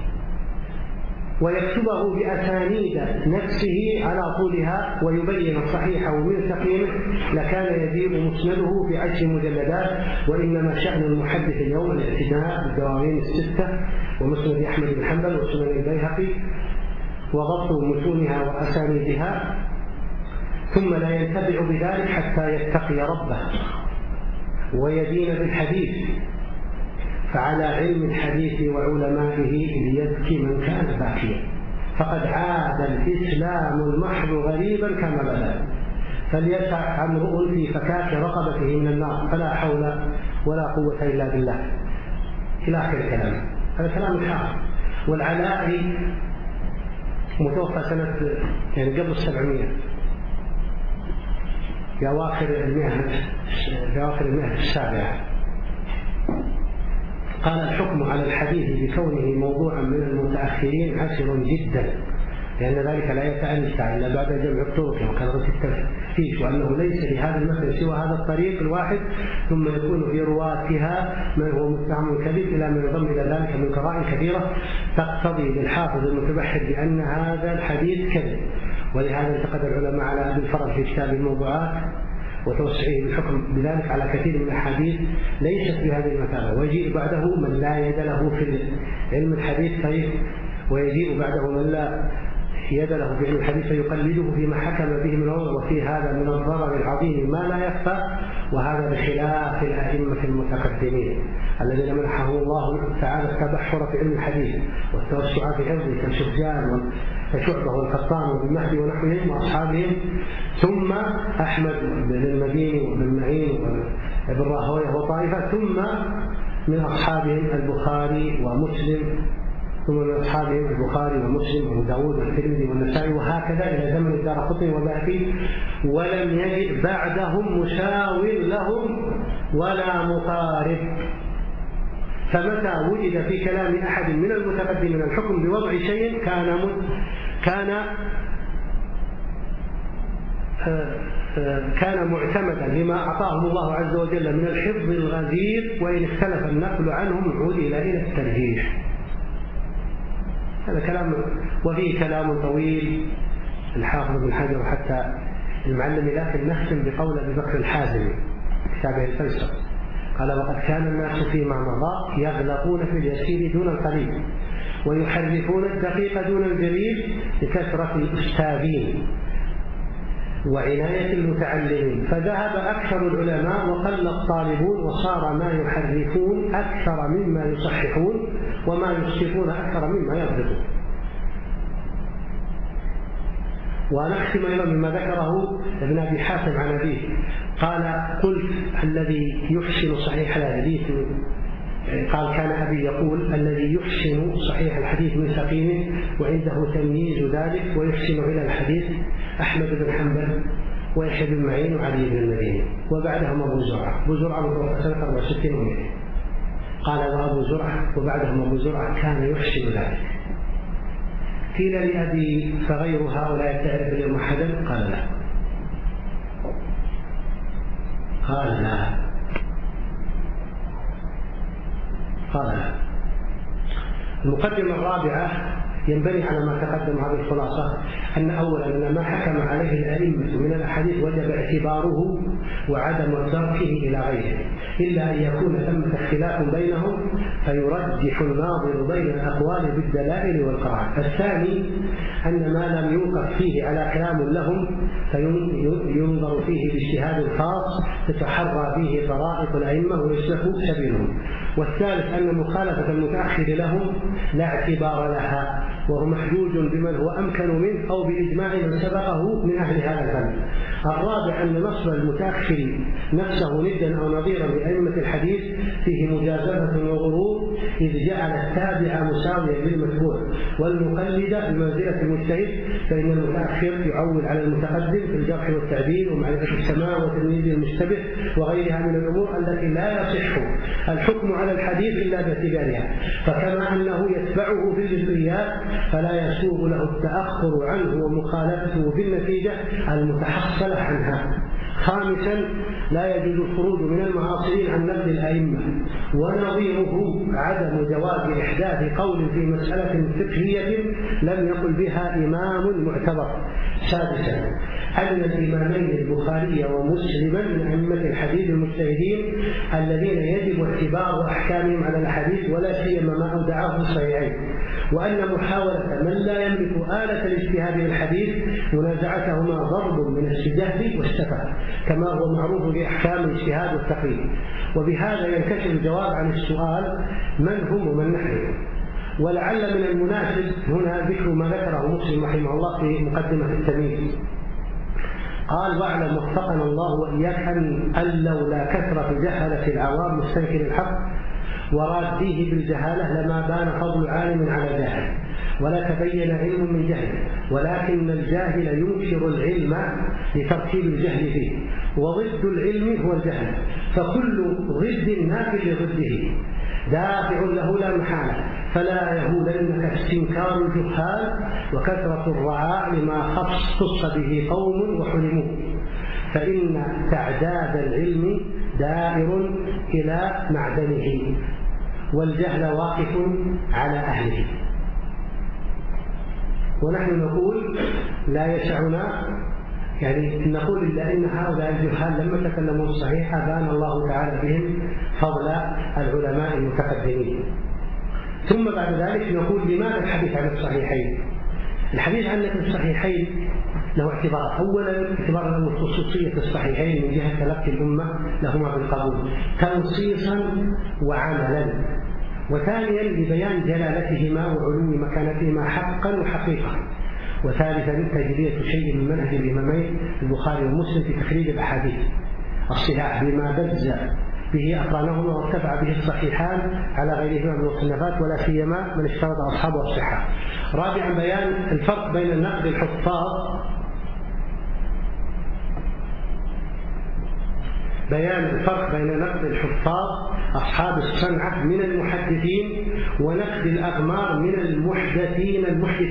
ويكتبه بأسانيد نفسه على طولها ويبين الصحيح من سقيمه لكان يزيد مسنده في 10 مجلدات. وإنما شأن المحدث اليوم الاعتناء بالدواوين الستة ومسند أحمد بن حنبل وسنن البيهقي وضبط متونها وأسانيدها، ثم لا ينتبع بذلك حتى يتقي ربه ويدين بالحديث. فعلى علم الحديث وعلمائه ليزكي من كان باكيا، فقد عاد الإسلام المحض غريبا كما بدأ، فليسع امرؤ في فكاك رقبته من النار فلا حول ولا قوة إلا بالله إلى آخر الكلام. هذا كلام الحق. والعلاء متوفى سنة يعني قبل 700 في أواخر المئة السابعة. قال: الحكم على الحديث بكونه موضوعا من المتأخرين عسر جدا، لأن ذلك لا يتأنسى إلا بعد جمع الطرق وكثرة التفتيش، وأنه ليس لهذا المثل سوى هذا الطريق الواحد، ثم يكون في رواتها من هو متهم كذب إلى من يضم إلى ذلك من قرائن كثيرة تقتضي للحافظ المتبحر بأن هذا الحديث كذب. ولهذا انتقد العلماء على أبي الفرج في كتاب الموضوعات وتوسعه بالحكم بذلك على كثير من الأحاديث ليست بهذه المثابة. ويجيء بعده من لا يد له في علم الحديث ويجيء بعده من لا يد له في علم الحديث فيقلده فيما حكم به من الوضع، وفي هذا من الضرر العظيم ما لا يخفى. وهذا بخلاف الأئمة المتقدمين الذين منحهم الله تعالى التبحر في علم الحديث والتوسع في حفظه كسفيان وشعبة والقطان وابن مهدي ونحوهم وأصحابهم، ثم أحمد بن المديني وابن معين وابن راهويه وطائفة، ثم من أصحابهم البخاري ومسلم، ثم من أصحابهم البخاري ومسلم وابو داود والترمذي والنسائي، وهكذا إلى زمن الدارقطني وباقي، ولم يجد بعدهم مساو لهم ولا مقارب. فمتى وجد في كلام أحد من المتقدمين الحكم بوضع شيء كان معتمدا لما أعطاهم الله عز وجل من الحفظ الغزير، وإن اختلف النقل عنهم عُدل إلى الترجيح. هذا كلام، وفيه كلام طويل الحافظ ابن حجر وحتى المعلم، لكن نختم بقول أبي بكر الحازمي كتابه الفلسفة، قال: وقد كان الناس فيما مضى يغلقون في اليسير دون القليل ويحرفون الدقيق دون الجليل لكثرة الأستاذين وعناية المتعلمين، فذهب أكثر العلماء وقل الطالبون، وصار ما يحرفون أكثر مما يصححون وما يصححون أكثر مما يضبطون. ونختم أيضا بما ذكره ابن أبي حاتم عن أبيه قال: قلت: الذي يحسن صحيح الحديث، قال: كان أبي يقول: الذي يحسن صحيح الحديث من سقيمه وعنده تمييز ذلك ويحسن إلى الحديث أحمد بن حنبل ويحيى بن معين وعلي بن المديني، وبعدهم أبو زرعة متوفى سنة 64 و100. قال: وأبو زرعة وبعدهم أبو زرعة كان يحسن ذلك. قيل لأبي: فغير هؤلاء تعرف اليوم أحدا؟ قال: لا. قال: لا. المقدمة الرابعة ينبني على ما تقدم هذه الخلاصة، أن أولا أن ما حكم عليه الأئمة من الأحاديث وجب اعتباره وعدم تركه إلى غيره، إلا أن يكون ثمة اختلاف بينهم فيرجح الناظر بين الأقوال بالدلائل والقرائن. الثاني أن ما لم يوقف فيه على كلام لهم فينظر فيه باجتهاد خاص تتحرى فيه طرائق الأئمة ويسلك سبيلهم. والثالث أن مخالفة المتأخر لهم لا اعتبار لها، وهو محجوج بمن هو أمكن منه أو بإجماع من سبقه من أهل هذا الفن. الرابع أن نصب المتأخر نفسه ندا أو نظيرا لأئمة الحديث فيه مجازفة وغرور، إذ جعل التابع مساويا للمتبوع والمقلد بمنزلة المجتهد، فإن المتأخر يعول على المتقدم في الجرح والتعديل ومعرفة السماع وتمييز المشتبه وغيرها من الأمور التي لا يصح الحكم على الحديث إلا باعتبارها. فكما أنه يتبعه في الجزئيات فلا يسوغ له التأخر عنه ومخالفته في النتيجة المتحصلة عنها. خامسا لا يجوز الخروج من المعاصرين عن نقد الأئمة، ونظيره عدم جواز إحداث قول في مسألة فقهية لم يقل بها إمام معتبر. سادسا أن الإمامين البخاري ومسلما من أئمة الحديث المجتهدين الذين يجب اعتبار أحكامهم على الحديث ولا سيما ما أودعه الصحيحين، وأن محاولة من لا يملك آلة الاجتهاد للحديث منازعتهما ضرب من السجهل والسفه، كما هو معروف بأحكام الاجتهاد والتقليد. وبهذا ينكشف الجواب عن السؤال: من هم ومن نحن؟ ولعل من المناسب هنا ذكر ما ذكره مسلم رحمه الله في مقدمة التمييز. قال: واعلم وفقنا الله وإياك أن لولا كثرة جهلة العوام مستنكر الحق وراديه بالجهالة لما بان فضل عالم على جاهل، ولا تبين علم من جهل، ولكن الجاهل ينكر العلم لترتيب الجهل فيه، وضد العلم هو الجهل، فكل ضد نافي لضده دافع له لا محالة، فلا يهولنك استنكار الجهال وكثرة الرعاء لما خص به قوم وحلموا، فإن تعداد العلم دائر إلى معدنه، والجهل واقف على أهله. ونحن نقول لا يسعنا يعني نقول إلا إن هؤلاء الجهال لما تكلموا الصحيح أبان الله تعالى بهم فضل العلماء المتقدمين. ثم بعد ذلك نقول لماذا الحديث عن الصحيحين؟ الحديث عن الصحيحين له اعتبار. أولا اعتبار أن خصوصية الصحيحين من جهة تلقي الأمة لهما بالقبول تنصيصا وعملا، وثانيا لبيان جلالتهما وعلو مكانتهما حقا وحقيقة، وثالثا تجلية شيء من منهج الإمامين البخاري ومسلم في تخريج الأحاديث الصحاح بما بز به أقرانهما وارتفع به الصحيحان على غيرهما من المصنفات، ولا سيما من اشترط أصحابه الصحة. رابعا بيان الفرق بين نقد الحفاظ أصحاب الصنعة من المحدثين ونقد الأغمار من المحدثين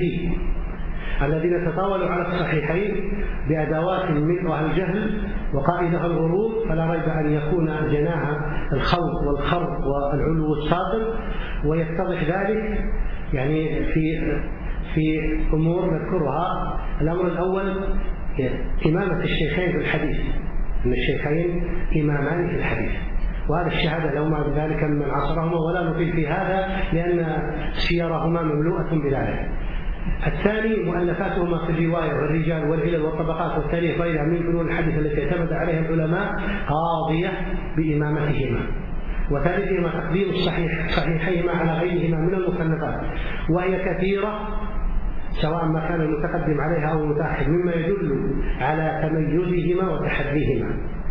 الذين تطاولوا على الصحيحين بأدوات ملؤها الجهل وقائدها الغرور، فلا ريب أن يكون جناها الخوض والخرب والعلو الساطع، ويتضح ذلك يعني في أمور نذكرها. الأمر الأول إمامة الشيخين في الحديث، أن الشيخين إمامان في الحديث، وهذا الشهادة لهما بذلك من عصرهما، ولا نطيل في هذا لأن سيرهما مملوءة بذلك. الثاني مؤلفاتهما في الرواية والرجال والعلل والطبقات والتاريخ وغيرها من فنون الحديث التي اعتمد عليها العلماء قاضية بإمامتهما. وثالثهما تقديم صحيحيهما على غيرهما من المصنفات، وهي كثيرة سواء ما كان المتقدم عليها أو المتأخر، مما يدل على تميزهما وتحديهما.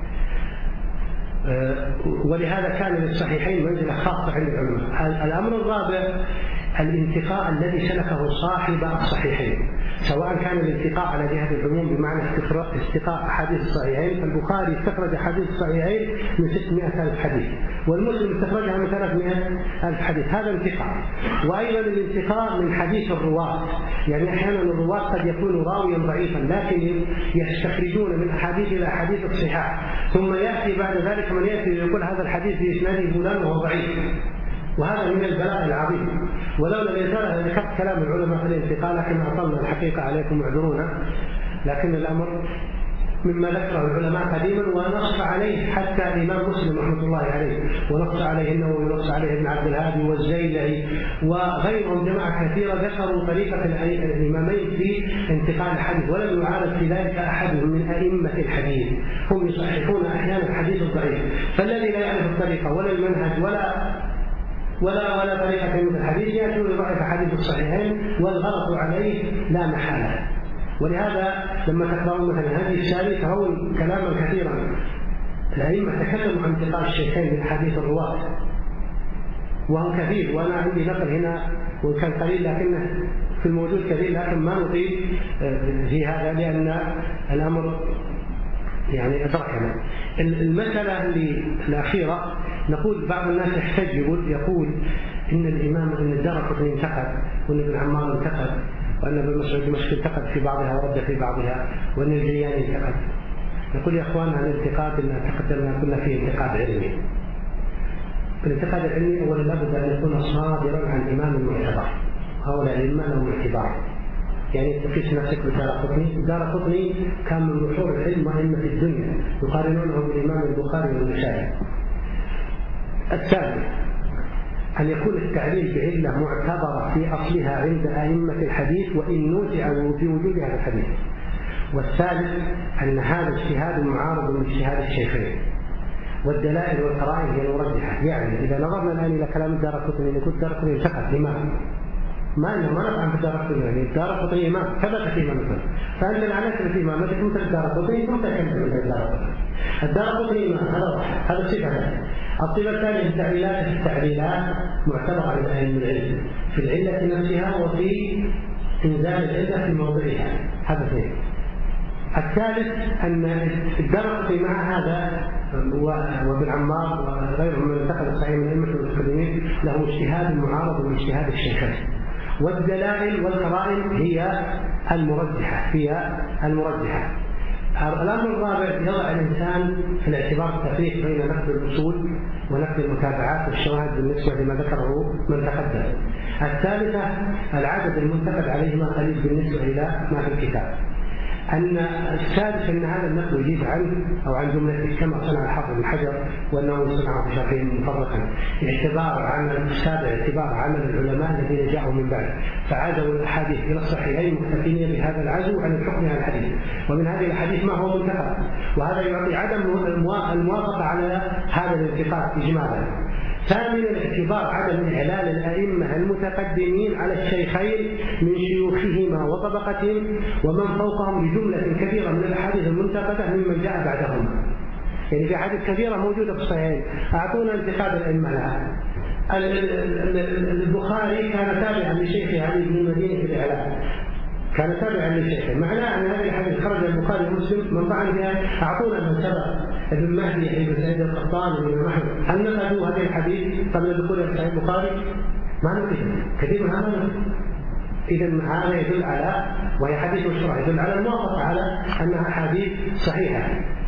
ولهذا كان للصحيحين منزلة خاصة عند العلماء. الأمر الرابع الانتقاء الذي سلكه صاحب الصحيحين، سواء كان الانتقاء على جهة العموم بمعنى استقاء أحاديث الصحيحين، فالبخاري استخرج أحاديث الصحيحين من 600,000 حديث، والمسلم استخرجها من 300,000 حديث، هذا انتقاء. وأيضا الانتقاء من حديث الرواة، يعني أحيانا الرواة قد يكون راويا ضعيفا لكن يستخرجون من أحاديث إلى أحاديث الصحاح، ثم يأتي بعد ذلك من يأتي ويقول هذا الحديث بإسناده فلان وهو ضعيف، وهذا من البلاء العظيم. ولولا الإنسان ذكرت كلام العلماء في الانتقاء لكن أطلنا الحقيقة عليكم اعذرونا، لكن الأمر مما ذكره العلماء قديما ونص عليه حتى الإمام مسلم رحمة الله عليه، ونص عليه النووي، ونص عليه ابن عبد الهادي والزيلعي وغيرهم جماعة كثيرة ذكروا طريقة الإمامين في انتقاء الحديث، ولم يعارض في ذلك أحد من أئمة الحديث. هم يصححون أحيانا الحديث الضعيف، فالذي لا يعرف الطريقة ولا المنهج ولا طريقة من الحديث يأتون يضعف حديث الصحيحين والغلط عليه لا محالة. ولهذا لما تقرأون مثلا هذه الشارع ترون كلاما كثيرا. الأئمة تكلموا عن انتقاء الشيخين من حديث الرواة وهو كثير، وأنا عندي نقل هنا وكان قليل لكنه في الموجود كثير، لكن ما نطيل في هذا لأن الأمر يعني أدركنا. المسألة الأخيرة نقول بعض الناس يحتج يقول إن الإمام إن الدارقطني انتقد، وإن ابن عمار انتقد، وأن ابن مسعود دمشق انتقد في بعضها ورد في بعضها، وأن الجياني انتقد. نقول يا أخواننا الانتقاد إن تقدمنا كنا فيه انتقاد علمي. الانتقاد العلمي أولا لابد أن يكون صادرا عن إمام معتبر، هؤلاء الأئمة لهم اعتبار. يعني تقيس نفسك بدارقطني كان من بحور العلم وأئمة الدنيا يقارنونه بالإمام البخاري والنسائي. الثالث أن يكون التعليل بعلة معتبرة في أصلها عند أئمة الحديث وإن نوزع بوجودها في الحديث. والثالث أن هذا اجتهاد معارض لاجتهاد الشيخين، والدلائل والقرائن هي المرجحة. يعني إذا نظرنا الآن إلى كلام الدارقطني نقول الدارقطني انتقد إمام، ما نفهم في الدارقطني، يعني الدارقطني إمام ثبت في إمامته، فأنت عليك في إمامتك مثل الدارقطني ثم تكلم عن الدارقطني. الدارقطني هذا الصفة. الصفة الثانية التعليلات معتبرة من أهل العلم في العلة نفسها وفي إنزال العلة في موضعها، هذا اثنين. الثالث أن الدارقطني مع هذا وابن عمار وغيرهم من انتقل الصحيح من أئمة المتقدمين له اجتهاد معارض من اجتهاد الشيخين، والدلائل والقرائن هي المرجحة. الأمر الرابع يضع الإنسان في الاعتبار التفريق بين نقد الأصول ونقد المتابعات والشواهد بالنسبة لما ذكره من تقدم. الثالثة العدد المنتقد عليهما قليل بالنسبة إلى ما في الكتاب. السادس أن هذا النقد يجيب عنه أو عن جملته كما صنع الحافظ بن حجر وأنه صنع في شرحه مفرقا، اعتبار عمل العلماء الذين جاءوا من بعد فعادوا الأحاديث إلى الصحيحين مكتفين بهذا العزو عن الحكم على الحديث، ومن هذه الأحاديث ما هو منتقد، وهذا يعطي عدم الموافقة على هذا الانتقاد إجمالا. ثامنا اعتبار عدم إعلان الأئمة المتقدمين على الشيخين من شيوخهما وطبقتهم ومن فوقهم بجملة كثيرة من الأحاديث المنتقدة ممن جاء بعدهم. يعني في أحاديث كثيرة موجودة في الصحيحين أعطونا انتقاد الأئمة لها. البخاري كان تابعا لشيخه علي بن المديني في الإعلام، كان تابعا لشيخه، معناه أن هذه الحديث خرج البخاري ومسلم من طعن بها. أعطونا من سبق ابن مهدي ابن سعيد القطان وابن محمد، هل نقدوا هذه الحديث قبل دخول صحيح البخاري؟ ما نقدوا كثير من هذا. إذا هذا يدل على، وهي حديث مشروع، يدل على الموافقة على أنها حديث صحيحة.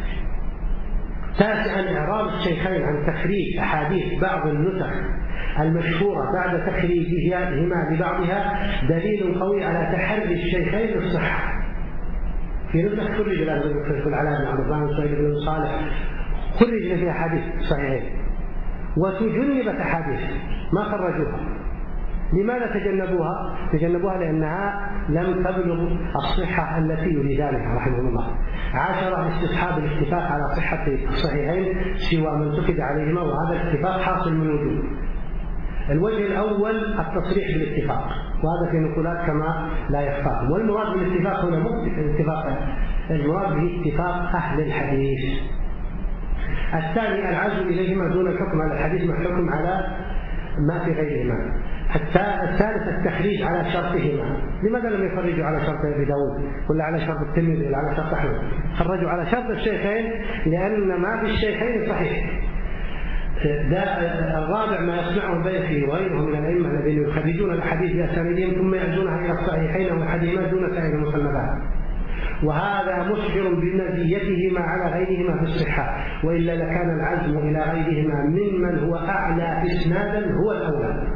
تاسعا إعراض الشيخين عن تخريج أحاديث بعض النسخ المشهورة بعد تخريجهما لبعضها دليل قوي على تحري الشيخين للصحة. في نسخ خرج في العلاء بن عبد الرحمن وسعيد بن صالح خرج فيها حديث صحيحين وتجنبت أحاديث ما خرجوها. لماذا تجنبوها؟ لأنها لم تبلغ الصحة التي يريدانها رحمه الله. عاشر استصحاب الاتفاق على صحة الصحيحين سوى من سكت عليهما، وهذا الاتفاق حاصل من وجود. الوجه الأول التصريح بالاتفاق، وهذا في نقولات كما لا يخفى. والمراد بالاتفاق هنا المراد به اتفاق أهل الحديث. الثاني العزو إليهما دون الحكم على الحديث مع الحكم على ما في غيرهما. الثالث التخريج على شرطهما. لماذا لم يخرجوا على شرط أبي داود ولا على شرط الترمذي ولا على شرط أحمد؟ خرجوا على شرط الشيخين لأن ما في الشيخين صحيح. الرابع ما يصنعه البيهقي وغيره من الأئمة الذين يخرجون الحديث بأسانيدهم ثم يعزونها إلى الصحيحين أو أحدهما دون سائر المصنفات، وهذا مشعر بمزيتهما على غيرهما في الصحة، وإلا لكان العزم إلى غيرهما ممن هو أعلى إسنادا هو الأولى.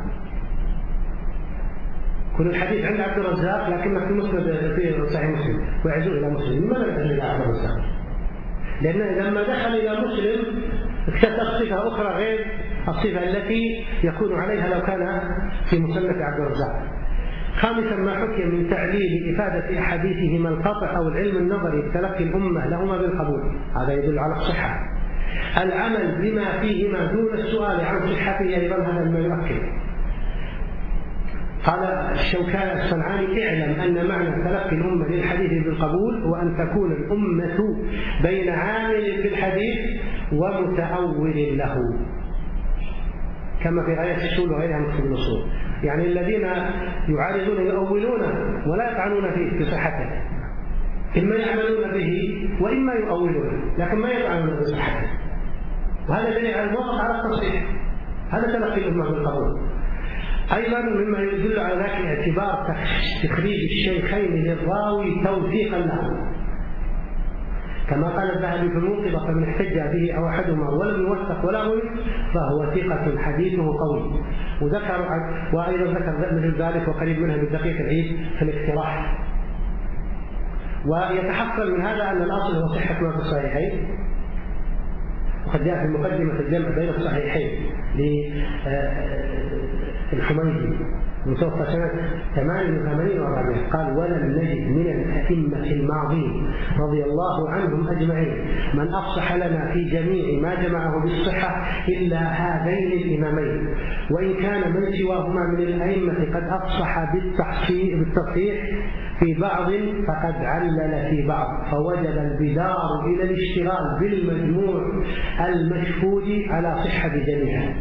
كل الحديث عند عبد الرزاق لكن في مسند في صحيح مسلم ويعزو إلى مسلم. لماذا يعزو إلى عبد الرزاق؟ لأنه لما دخل إلى مسلم اكتسب صفة أخرى غير الصفة التي يكون عليها لو كان في مصنف عبد الرزاق. خامسا ما حكي من تعليل إفادة أحاديثهما القطع أو العلم النظري بتلقي الأمة لهما بالقبول، هذا يدل على الصحة. العمل بما فيهما دون السؤال عن صحته أيضا هذا ما يؤكد. قال الشوكاني الصنعاني: اعلم أن معنى تلقي الأمة للحديث بالقبول هو أن تكون الأمة بين عامل بالحديث ومتأول له، كما في غاية الأصول وغيرها من كتب الأصول. يعني الذين يعارضون يؤولونه ولا يطعنون فيه بصحته، إما يعملون به وإما يؤولونه، لكن ما يطعنون بصحته، وهذا دليل على الموافقة على التصحيح. هذا تلقي الأمة بالقبول. أيضا مما يدل على ذلك اعتبار تخريج الشيخين للراوي توثيقا له، كما قال الذهبي في المنقبة: فمن احتج به أو أحدهما ولم يوثق ولا غير فهو ثقة حديثه قوي. وأيضا ذكر مثل ذلك وقريب منها بالدقيق العيد في الاقتراح. ويتحصل من هذا أن الأصل هو صحة ما في الصحيحين، وقد جاء في مقدمة الجمع بين الصحيحين للحميدي متوفى سنة 88 و400. قال: ولم نجد من الأئمة الماضين رضي الله عنهم أجمعين من أفصح لنا في جميع ما جمعه بالصحة إلا هذين الإمامين، وإن كان من سواهما من الأئمة قد أفصح بالتصحيح في بعض فقد علل في بعض، فوجب البدار إلى الاشتغال بالمجموع المشهود على صحة جميعها.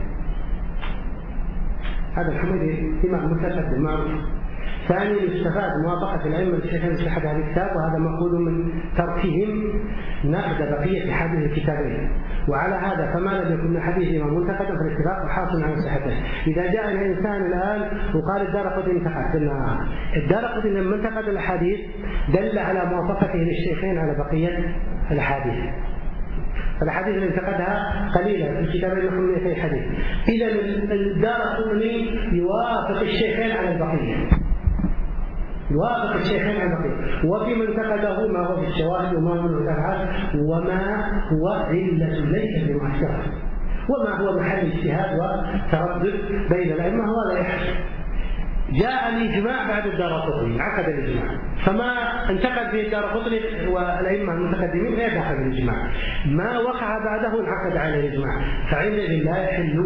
هذا الحميدي إمام متقدم معروف. ثانيا: يستفاد موافقة الأئمة الشيخين بصحة هذا الكتاب، وهذا مأخوذ من تركهم نقد بقية أحاديث الكتابين، وعلى هذا فما لم يكن من حديث إمام منتقدا فالاتفاق حاصل على صحته. إذا جاء الإنسان الآن وقال الدارقطني انتقد، قلنا الدارقطني لما انتقد الأحاديث دل على موافقته للشيخين على بقية الأحاديث. الأحاديث اللي انتقدها قليلة في الكتابين نحن 200 حديث. إذا الدارقطني يوافق الشيخين على البقية، يوافق الشيخين على البقية، وفيما انتقده ما هو في الشواهد وما هو المتابعات وما هو علة ليس بمؤثرة وما هو محل اجتهاد وتردد بين الأئمة ولا يحصل. جاء الإجماع بعد الدارقطني، عقد الإجماع، فما انتقد فيه الدارقطني والأئمة المتقدمين غير داخل الإجماع، ما وقع بعده انعقد على الإجماع، فعندئذ لا يحل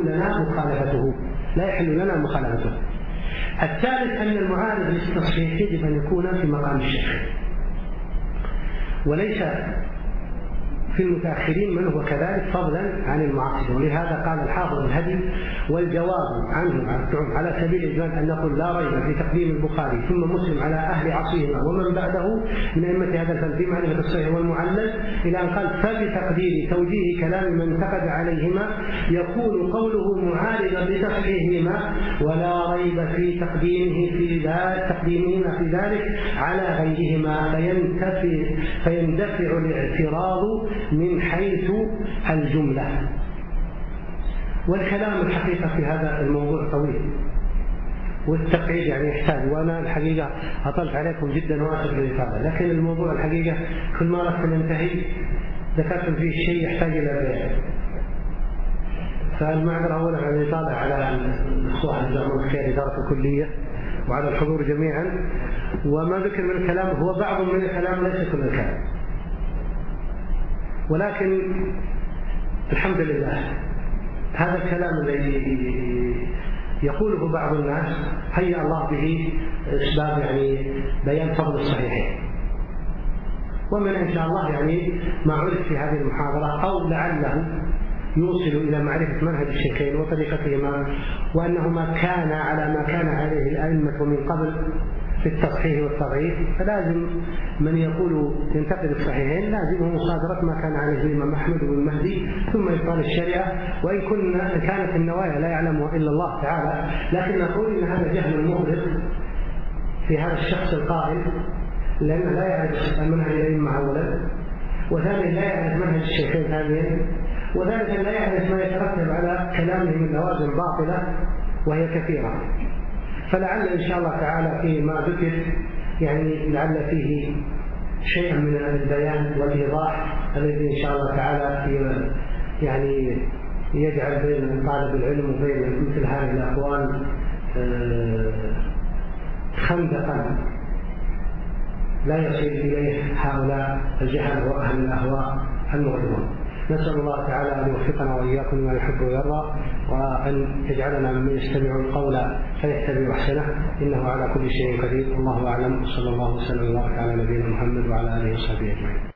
لنا مخالفته. الثالث: أن المعارض للتصحيح يجب أن يكون في مقام الشيخ، وليس في المتأخرين من هو كذلك فضلا عن المعاصرين. ولهذا قال الحافظ الهدي: والجواب عنه على سبيل الإجمال أن نقول لا ريب في تقديم البخاري ثم مسلم على أهل عصرهما ومن بعده من أئمة هذا الفن في معرفة الصحيح والمعلل، إلى أن قال: فبتقدير توجيه كلام من انتقد عليهما يكون قوله معارضا لتصحيحهما، ولا ريب في تقديمهما في ذلك على غيرهما، فيندفع الاعتراض من حيث الجملة. والكلام الحقيقة في هذا الموضوع طويل، والتقعيد يعني يحتاج، وأنا الحقيقة أطلت عليكم جدا وأسف للإطالة، لكن الموضوع الحقيقة كل ما أردت أن ينتهي ذكرتم فيه شيء يحتاج إلى بيان. فالمعذرة أولا عن الإطالة على الإخوة جزاهم الخير إدارة الكلية وعلى الحضور جميعا، وما ذكر من الكلام هو بعض من الكلام ليس كل الكلام، ولكن الحمد لله هذا الكلام الذي يقوله بعض الناس هيأ الله به أسباب يعني بيان فضل الصحيحين، ومن إن شاء الله يعني ما عرف في هذه المحاضرة أو لعله يوصل إلى معرفة منهج الشيخين وطريقتهما، وأنهما كان على ما كان عليه الأئمة من قبل في التصحيح والتضعيف. فلازم من يقول ينتقد الصحيحين لازمه مصادرة ما كان عليه الإمام أحمد والمهدي ثم إبطال الشريعة، وإن كانت النوايا لا يعلمها إلا الله تعالى، لكن نقول إن هذا جهل مغرق في هذا الشخص القائل، لأنه لا يعرف منهج الأئمة أولا، وثانيا لا يعرف منهج الشيخين ثانيا، وثالثا لا يعرف ما يترتب على كلامهم من لوازم باطلة وهي كثيرة. فلعل إن شاء الله تعالى فيما ذكر يعني لعل فيه شيئا من البيان والإيضاح الذي إن شاء الله تعالى يعني يجعل بين طالب العلم وبين مثل هذه الأخوان خندقا لا يصل إليه هؤلاء الجهل وأهل الأهواء المغرضون. نسأل الله تعالى أن يوفقنا وإياكم لما يحب ويرضى، وأن يجعلنا ممن يستمع القول فيتبع أحسنه، إنه على كل شيء قدير. الله أعلم، وصلى الله وسلم وبارك على نبينا محمد وعلى آله وصحبه أجمعين.